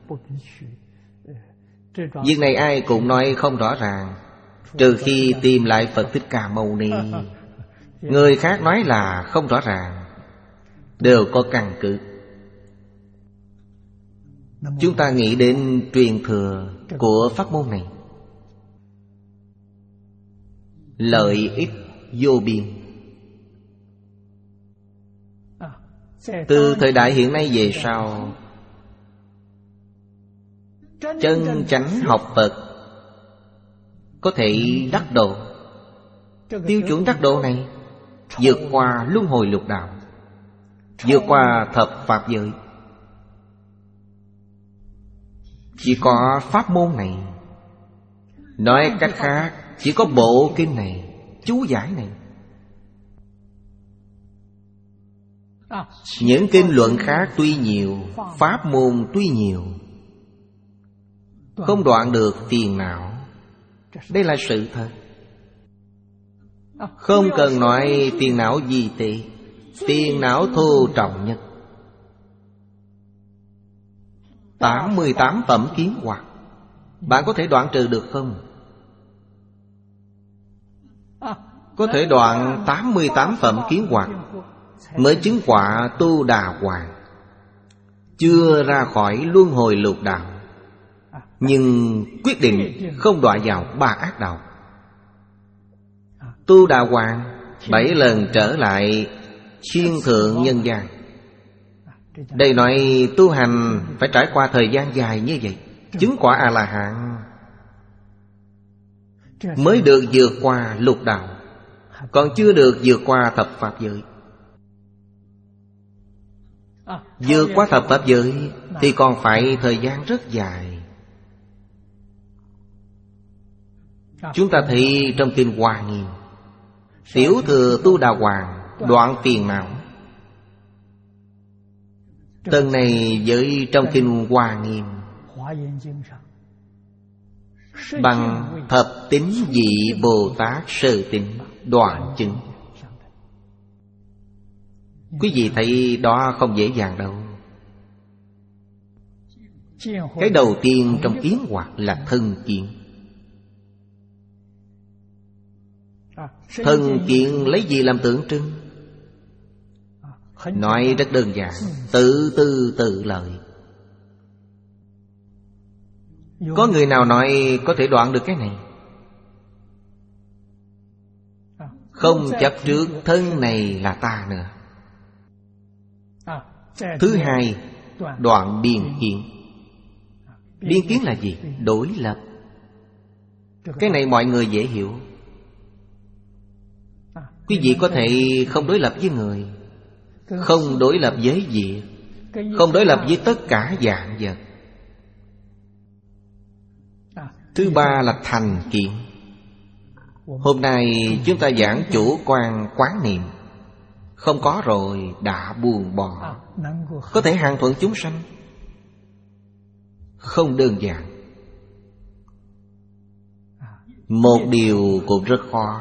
Việc này ai cũng nói không rõ ràng, trừ khi tìm lại Phật Thích Ca Mâu Ni. Người khác nói là không rõ ràng, đều có căn cứ. Chúng ta nghĩ đến truyền thừa của pháp môn này, lợi ích vô biên. Từ thời đại hiện nay về sau, chân chánh học Phật có thể đắc độ. Tiêu chuẩn đắc độ này vượt qua luân hồi lục đạo, vượt qua thập pháp giới. Chỉ có pháp môn này. Nói cách khác, chỉ có bộ kinh này, chú giải này. Những kinh luận khác tuy nhiều, pháp môn tuy nhiều, không đoạn được phiền não. Đây là sự thật. Không cần nói phiền não gì tệ, phiền não thô trọng nhất. Tám mươi tám phẩm kiến hoặc, bạn có thể đoạn trừ được không? Có thể đoạn tám mươi tám phẩm kiến hoặc mới chứng quả Tu Đà Hoàng, chưa ra khỏi luân hồi lục đạo, nhưng quyết định không đọa vào ba ác đạo. Tu Đà Hoàng bảy lần trở lại thiên thượng nhân gian. Đây nói tu hành phải trải qua thời gian dài như vậy, chứng quả A-la-hán mới được vượt qua lục đạo, còn chưa được vượt qua thập pháp giới. Vượt qua thập pháp giới thì còn phải thời gian rất dài. Chúng ta thấy trong kinh Hoa Nghiêm, tiểu thừa Tu Đà Hoàng đoạn phiền não. Tầng này với trong kinh Hoa Nghiêm bằng thập tín vị Bồ Tát sơ tín đoạn chứng. Quý vị thấy đó không dễ dàng đâu. Cái đầu tiên trong kiến hoặc là thân kiến. Thân kiến lấy gì làm tượng trưng? Nói rất đơn giản, tự tư tự lợi. Có người nào nói có thể đoạn được cái này? Không chấp trước thân này là ta nữa. Thứ hai, đoạn biên kiến. Biên kiến là gì? Đối lập. Cái này mọi người dễ hiểu. Quý vị có thể không đối lập với người, không đối lập với diệt, không đối lập với tất cả vạn vật. Thứ ba là thành kiến. Hôm nay chúng ta giảng chủ quan quán niệm, không có rồi đã buông bỏ, có thể hàng thuận chúng sanh. Không đơn giản. Một điều cũng rất khó.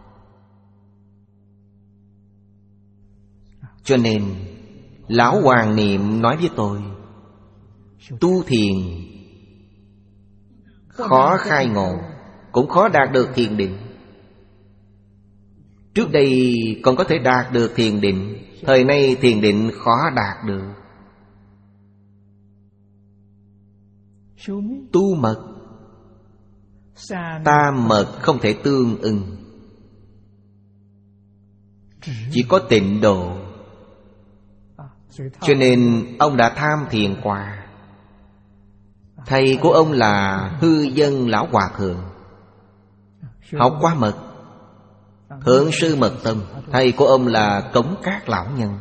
Cho nên Lão Hoàng Niệm nói với tôi, tu thiền khó khai ngộ, cũng khó đạt được thiền định. Trước đây còn có thể đạt được thiền định, thời nay thiền định khó đạt được. Tu mật, tam mật không thể tương ưng. Chỉ có tịnh độ. Cho nên ông đã tham thiền qua. Thầy của ông là Hư Dân Lão Hòa Thượng, học qua mật, Thượng Sư Mật Tâm. Thầy của ông là Cống Cát Lão Nhân.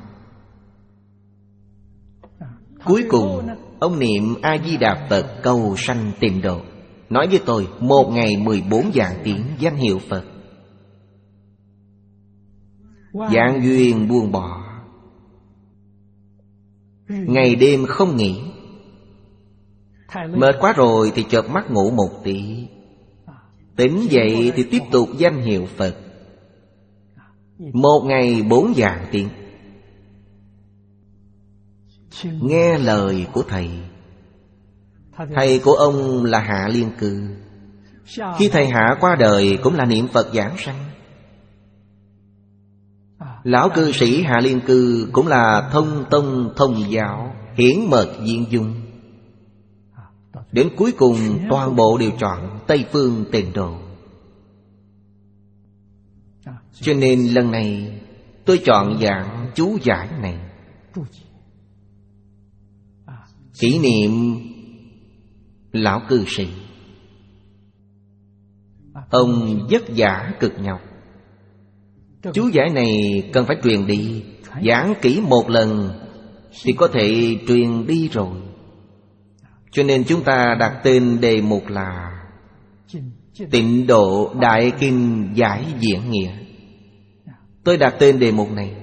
Cuối cùng ông niệm A-di-đà Phật cầu sanh tịnh độ. Nói với tôi một ngày mười bốn vạn tiếng danh hiệu Phật. Vạn duyên buông bỏ, ngày đêm không nghỉ. Mệt quá rồi thì chợp mắt ngủ một tí, tỉnh dậy thì tiếp tục danh hiệu Phật. Một ngày bốn vạn tiếng. Nghe lời của thầy. Thầy của ông là Hạ Liên Cư. Khi thầy Hạ qua đời cũng là niệm Phật giảng sanh. Lão cư sĩ Hạ Liên Cư cũng là thông tông thông giáo, hiển mật viên dung. Đến cuối cùng toàn bộ đều chọn Tây Phương Tịnh Độ. Cho nên lần này tôi chọn dạng chú giải này, kỷ niệm lão cư sĩ. Ông vất vả cực nhọc. Chú giải này cần phải truyền đi. Giảng kỹ một lần thì có thể truyền đi rồi. Cho nên chúng ta đặt tên đề mục là Tịnh Độ Đại Kinh Giải Diễn Nghĩa. Tôi đặt tên đề mục này.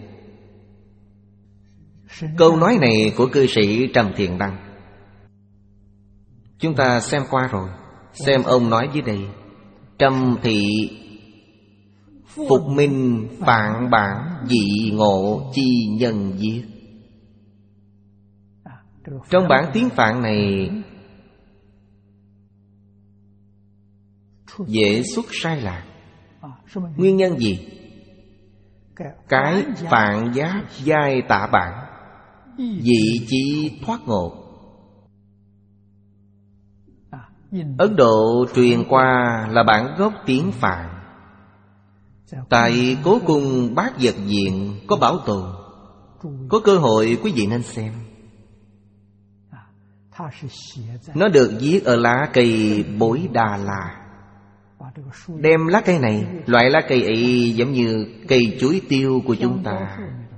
Câu nói này của cư sĩ Trầm Thiện Đăng chúng ta xem qua rồi. Xem ông nói dưới đây: Trầm thị phục minh phạn bản dị ngộ chi nhân viết. Trong bản tiếng Phạn này dễ xuất sai lạc. Nguyên nhân gì? Cái phạn giáp giai tạ bản, dị chi thoát ngộ. Ấn Độ truyền qua là bản gốc tiếng Phạn. Tại Cố Cung Bát Vật Viện có bảo tồn. Có cơ hội quý vị nên xem. Nó được viết ở lá cây bối Đà La. Đem lá cây này, loại lá cây ấy giống như cây chuối tiêu của chúng ta,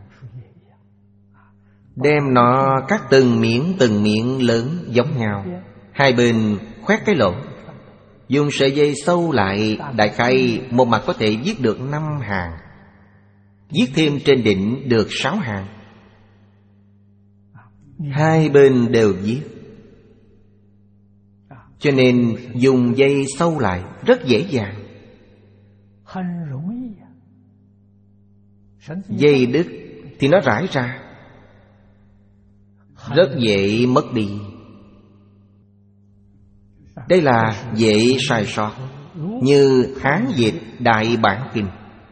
đem nó cắt từng miếng từng miếng lớn giống nhau, hai bên khoét cái lỗ, dùng sợi dây sâu lại. Đại khái một mặt có thể viết được năm hàng, viết thêm trên đỉnh được sáu hàng, hai bên đều viết. Cho nên dùng dây sâu lại rất dễ dàng. Dây đứt thì nó rải ra, rất dễ mất đi. Đây là dễ sai sót. Như Hán dịch Đại Bản Kinh: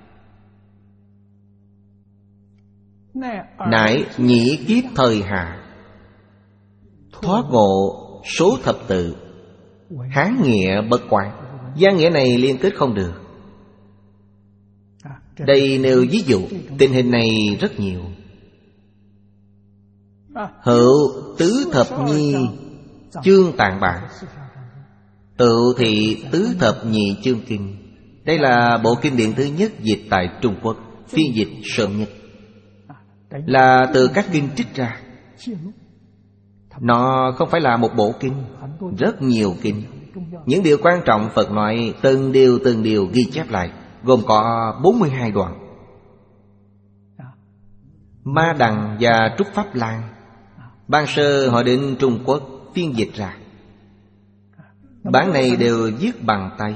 nại nhĩ kiếp thời hạ, thoát ngộ số thập tự, Hán nghĩa bất quán. Gia nghĩa này liên kết không được. Đây nêu ví dụ. Tình hình này rất nhiều. Hữu tứ thập nhi chương tạng bản, tự thị tứ thập nhị chương kinh. Đây là bộ kinh điển thứ nhất dịch tại Trung Quốc, phiên dịch sớm nhất. là từ các kinh trích ra. Nó không phải là một bộ kinh, rất nhiều kinh. Những điều quan trọng Phật nói từng điều từng điều ghi chép lại, gồm có bốn mươi hai đoạn. Ma Đằng và Trúc Pháp Lan ban sơ họ đến Trung Quốc phiên dịch ra. Bản này đều viết bằng tay,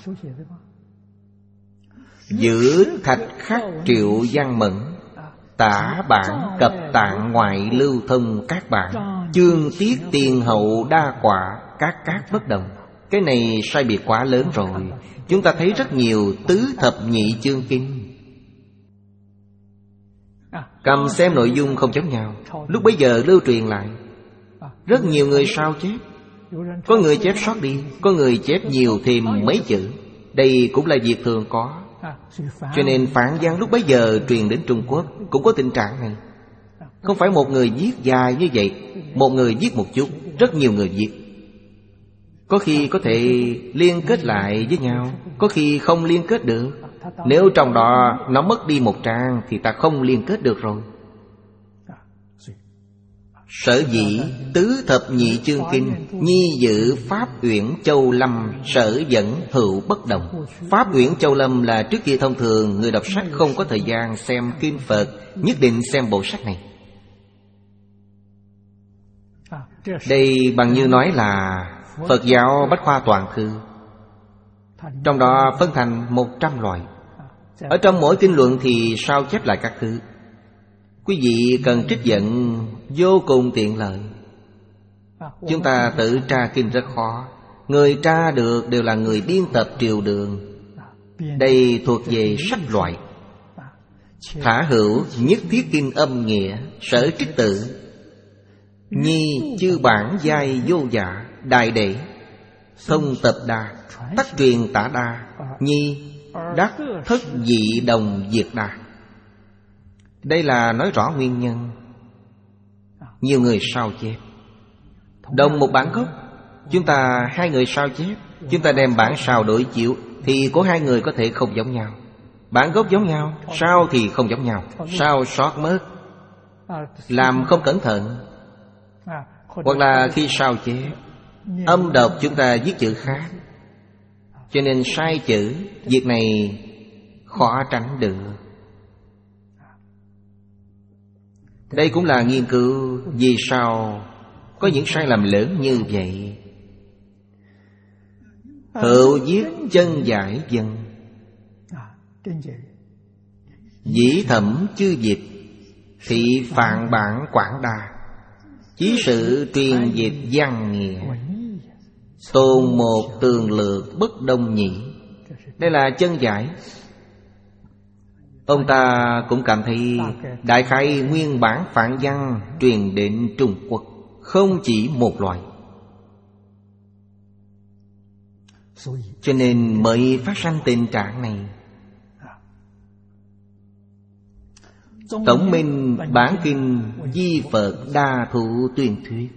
giữ thạch khắc triệu văn mẫn, tả bản cập tạng ngoại lưu thông các bản, chương tiết tiền hậu đa quả, các các bất đồng. Cái này sai biệt quá lớn rồi. Chúng ta thấy rất nhiều tứ thập nhị chương kinh, cầm xem nội dung không giống nhau. Lúc bấy giờ lưu truyền lại, rất nhiều người sao chép. Có người chép sót đi, có người chép nhiều thêm mấy chữ. Đây cũng là việc thường có. Cho nên phản văn lúc bấy giờ truyền đến Trung Quốc cũng có tình trạng này. Không phải một người viết dài như vậy, một người viết một chút, rất nhiều người viết. Có khi có thể liên kết lại với nhau, có khi không liên kết được. Nếu trong đó nó mất đi một trang thì ta không liên kết được rồi. Sở dĩ tứ thập nhị chương kinh, nhi dự Pháp Uyển Châu Lâm, sở dẫn hữu bất đồng. Pháp Uyển Châu Lâm là trước kia thông thường người đọc sách không có thời gian xem kinh Phật, nhất định xem bộ sách này. Đây bằng như nói là Phật giáo Bách Khoa Toàn Thư. Trong đó phân thành một trăm loại. Ở trong mỗi kinh luận thì sao chép lại các thứ. Quý vị cần trích dẫn vô cùng tiện lợi. Chúng ta tự tra kinh rất khó. Người tra được đều là người biên tập triều đường. Đây thuộc về sách loại. Thả hữu nhất thiết kinh âm nghĩa, sở trích tự, nhi chư bản giai vô dạ, đại đệ thông tập đa, tắc truyền tả đa, nhi đắc thất dị đồng diệt đa. Đây là nói rõ nguyên nhân. Nhiều người sao chép đồng một bản gốc, chúng ta hai người sao chép, chúng ta đem bản sao đối chiếu thì của hai người có thể không giống nhau. Bản gốc giống nhau, sao thì không giống nhau. Sao sót mất, làm không cẩn thận, hoặc là khi sao chép âm đọc chúng ta viết chữ khác, cho nên sai chữ. Việc này khó tránh được. Đây cũng là nghiên cứu vì sao có những sai lầm lớn như vậy. Hữu viết chân giải dân, dĩ thẩm chư dịch, thị phạn bản quảng đa, chí sự truyền dịch văn nghĩa, tôn một tường lược bất đông nhị. Đây là chân giải. Ông ta cũng cảm thấy đại khái nguyên bản phạn văn truyền đến Trung Quốc không chỉ một loại, cho nên mới phát sinh tình trạng này. Tổng minh bản kinh Di Phật Đa Thụ Tuyên Thuyết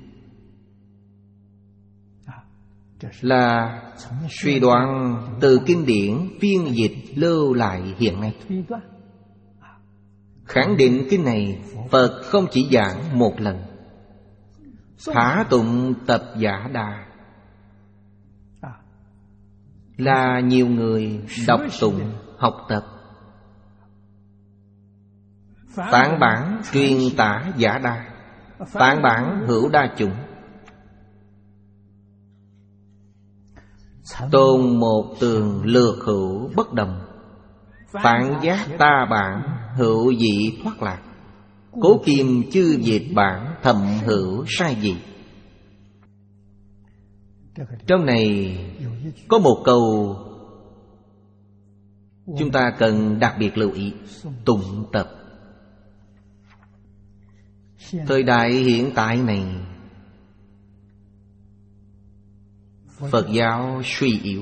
là suy đoán từ kinh điển phiên dịch lưu lại hiện nay. Khẳng định kinh này Phật không chỉ giảng một lần, thả tụng tập giả đà, là nhiều người đọc tụng học tập. Phạn bản truyền tả giả đa, phạn bản hữu đa chủng. Tôn một tường lược hữu bất đồng, phạn giác ta bản hữu dị thoát lạc, cố kim chư diệt bản thầm hữu sai dị. Trong này có một câu chúng ta cần đặc biệt lưu ý: tụng tập. Thời đại hiện tại này, Phật giáo suy yếu.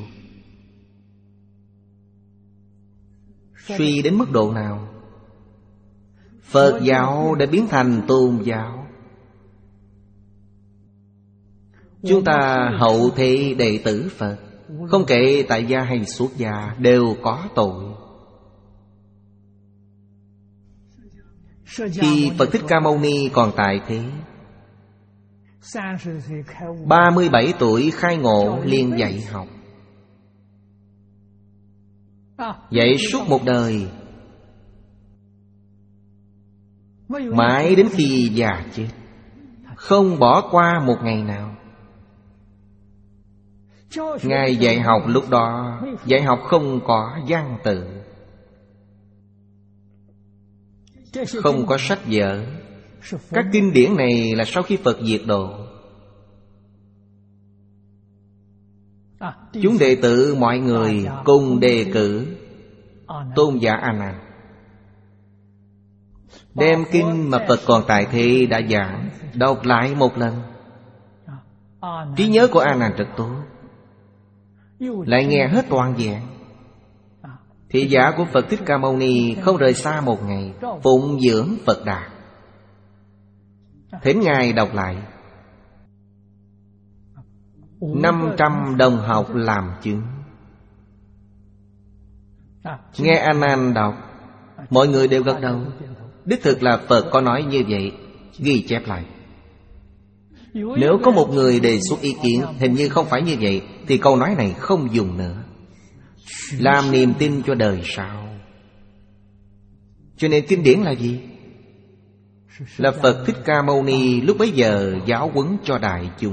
Suy đến mức độ nào? Phật giáo đã biến thành tôn giáo. Chúng ta hậu thế đệ tử Phật, không kể tại gia hay xuất gia, đều có tội. Khi Phật Thích Ca Mâu Ni còn tại thế, ba mươi bảy tuổi khai ngộ liền dạy học. Dạy suốt một đời, mãi đến khi già chết, không bỏ qua một ngày nào. Ngài dạy học lúc đó, dạy học không có văn tự, không có sách vở. Các kinh điển này là sau khi Phật diệt độ, chúng đệ tử mọi người cùng đề cử tôn giả A Nan, đem kinh mà Phật còn tại thế đã giảng đọc lại một lần. Trí nhớ của A Nan rất tốt, lại nghe hết toàn vẹn. Thị giả của Phật Thích Ca Mâu Ni không rời xa một ngày, phụng dưỡng Phật Đà, thỉnh Ngài đọc lại. Năm trăm đồng học làm chứng. Nghe A Nan đọc, mọi người đều gật đầu. Đích thực là Phật có nói như vậy, ghi chép lại. Nếu có một người đề xuất ý kiến hình như không phải như vậy, thì câu nói này không dùng nữa, làm niềm tin cho đời sau. Cho nên kinh điển là gì? Là Phật Thích Ca Mâu Ni lúc bấy giờ giáo huấn cho đại chúng.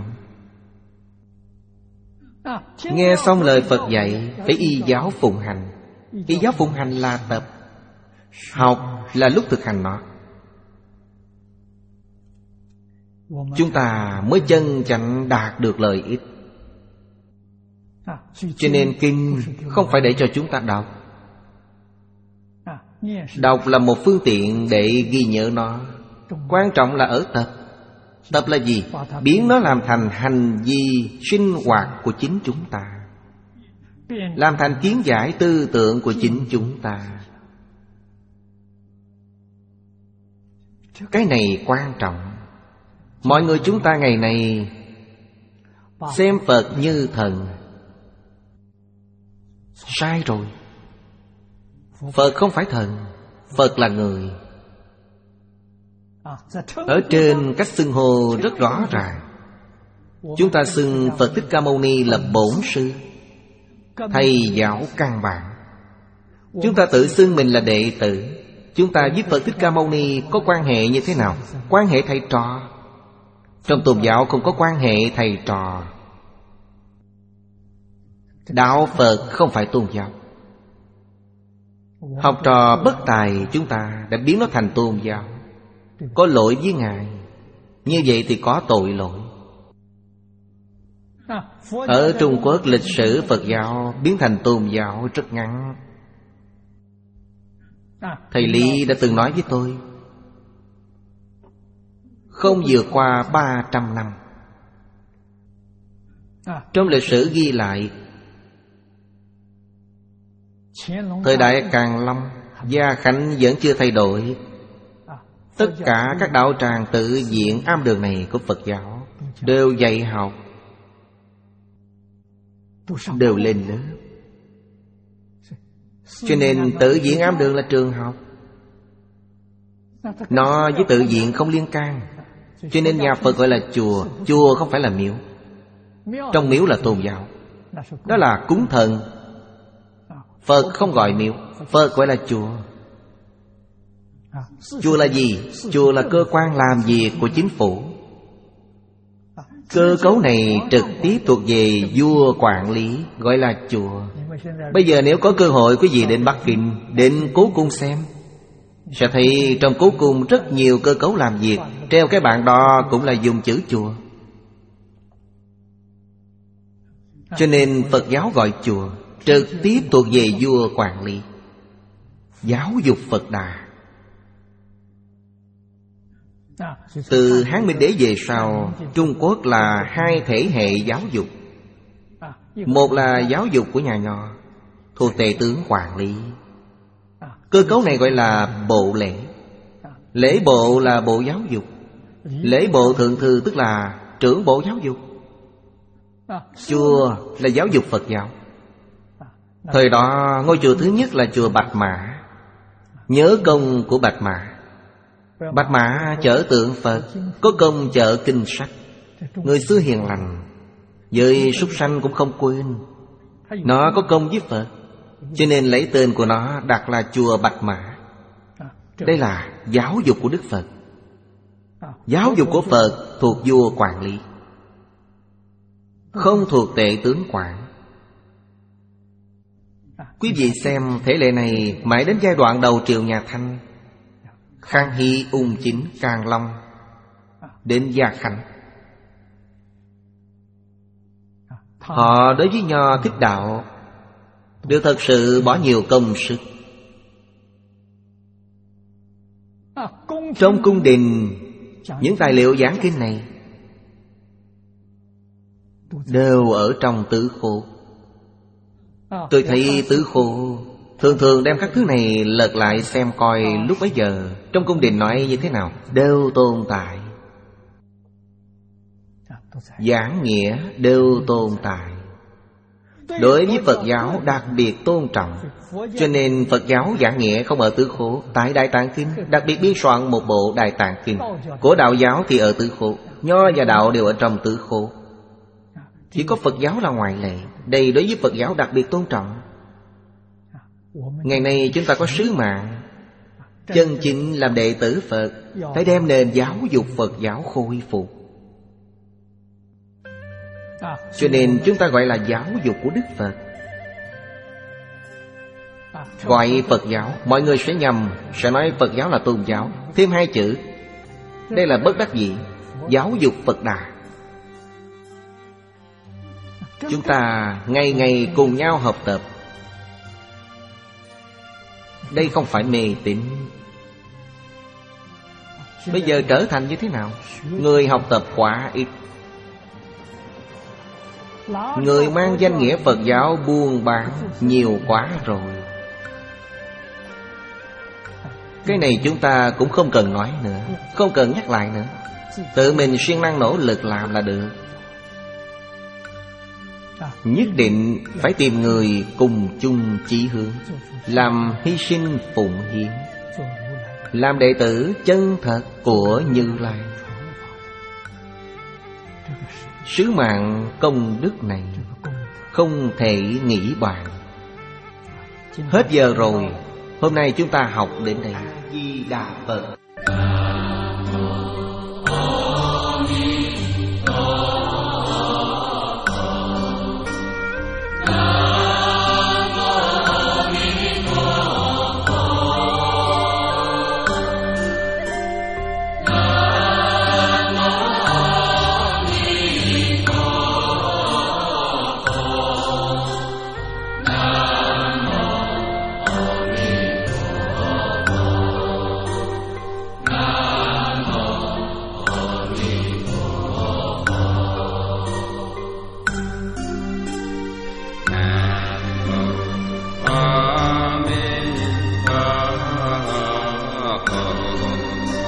Nghe xong lời Phật dạy, phải y giáo phụng hành. Y giáo phụng hành là tập, học là lúc thực hành nó. Chúng ta mới chân chánh đạt được lợi ích. Cho nên kinh không phải để cho chúng ta đọc. Đọc là một phương tiện để ghi nhớ nó. Quan trọng là ở tập. Tập là gì? Biến nó làm thành hành vi sinh hoạt của chính chúng ta, làm thành kiến giải tư tưởng của chính chúng ta. Cái này quan trọng. Mọi người chúng ta ngày này xem Phật như thần, sai rồi. Phật không phải thần, Phật là người. Ở trên cách xưng hô rất rõ ràng. Chúng ta xưng Phật Thích Ca Mâu Ni là bổn sư, thầy giáo căn bản. Chúng ta tự xưng mình là đệ tử. Chúng ta với Phật Thích Ca Mâu Ni có quan hệ như thế nào? Quan hệ thầy trò. Trong tôn giáo không có quan hệ thầy trò. Đạo Phật không phải tôn giáo. Học trò bất tài chúng ta đã biến nó thành tôn giáo, có lỗi với Ngài. Như vậy thì có tội lỗi. Ở Trung Quốc, lịch sử Phật giáo biến thành tôn giáo rất ngắn. Thầy Lý đã từng nói với tôi, không vượt qua ba trăm năm. Trong lịch sử ghi lại, thời đại Càn Long, Gia Khánh vẫn chưa thay đổi. Tất cả các đạo tràng tự viện am đường này của Phật giáo đều dạy học, đều lên lớp. Cho nên tự viện am đường là trường học. Nó với tự viện không liên can. Cho nên nhà Phật gọi là chùa. Chùa không phải là miếu. Trong miếu là tôn giáo, đó là cúng thần. Phật không gọi miếu, Phật gọi là chùa. Chùa là gì? Chùa là cơ quan làm việc của chính phủ. Cơ cấu này trực tiếp thuộc về vua quản lý, gọi là chùa. Bây giờ nếu có cơ hội quý vị đến Bắc Kinh, đến Cố Cung xem, sẽ thấy trong Cố Cung rất nhiều cơ cấu làm việc. Treo cái bảng đó cũng là dùng chữ chùa. Cho nên Phật giáo gọi chùa, trực tiếp thuộc về vua quản lý, giáo dục Phật Đà. Từ Hán Minh Đế về sau, Trung Quốc là hai thể hệ giáo dục. Một là giáo dục của nhà nho, thuộc tể tướng quản lý. Cơ cấu này gọi là bộ lễ. Lễ bộ là bộ giáo dục. Lễ bộ thượng thư tức là trưởng bộ giáo dục. Chùa là giáo dục Phật giáo. Thời đó ngôi chùa thứ nhất là chùa Bạch Mã. Nhớ công của Bạch Mã. Bạch mã chở tượng Phật, có công chở kinh sách. Người xưa hiền lành, với súc sanh cũng không quên. Nó có công với Phật, cho nên lấy tên của nó đặt là chùa Bạch Mã. Đây là giáo dục của Đức Phật. Giáo dục của Phật thuộc vua quản lý, không thuộc tể tướng quản. Quý vị xem thể lệ này mãi đến giai đoạn đầu triều nhà Thanh, Khang Hy, Ung Chính, Càn Long, đến Gia Khánh. Họ đối với Nho Thích Đạo đều thật sự bỏ nhiều công sức. Trong cung đình, những tài liệu giảng kinh này đều ở trong tứ khố. Tôi thấy tứ khố thường thường đem các thứ này lật lại xem coi lúc bấy giờ trong cung đình nói như thế nào, đều tồn tại. Giảng nghĩa đều tồn tại. Đối với Phật giáo đặc biệt tôn trọng, cho nên Phật giáo giảng nghĩa không ở tứ khố. Tại Đại Tạng Kinh đặc biệt biên soạn một bộ Đại Tạng Kinh. Của Đạo giáo thì ở tứ khố. Nho và Đạo đều ở trong tứ khố. Chỉ có Phật giáo là ngoại lệ. Đây đối với Phật giáo đặc biệt tôn trọng. Ngày nay chúng ta có sứ mạng chân chính làm đệ tử Phật, phải đem nền giáo dục Phật giáo khôi phục. Cho nên chúng ta gọi là giáo dục của Đức Phật. Gọi Phật giáo, mọi người sẽ nhầm, sẽ nói Phật giáo là tôn giáo. Thêm hai chữ, đây là bất đắc dĩ. Giáo dục Phật Đà. Chúng ta ngày ngày cùng nhau học tập. Đây không phải mê tín. Bây giờ trở thành như thế nào? Người học tập quá ít. Người mang danh nghĩa Phật giáo buôn bán nhiều quá rồi. Cái này chúng ta cũng không cần nói nữa, không cần nhắc lại nữa. Tự mình siêng năng nỗ lực làm là được. Nhất định phải tìm người cùng chung chí hướng, làm hy sinh phụng hiến, làm đệ tử chân thật của Như Lai. Sứ mạng công đức này không thể nghĩ bàn. Hết giờ rồi. Hôm nay chúng ta học đến đây. Di Đà Phật. Amen.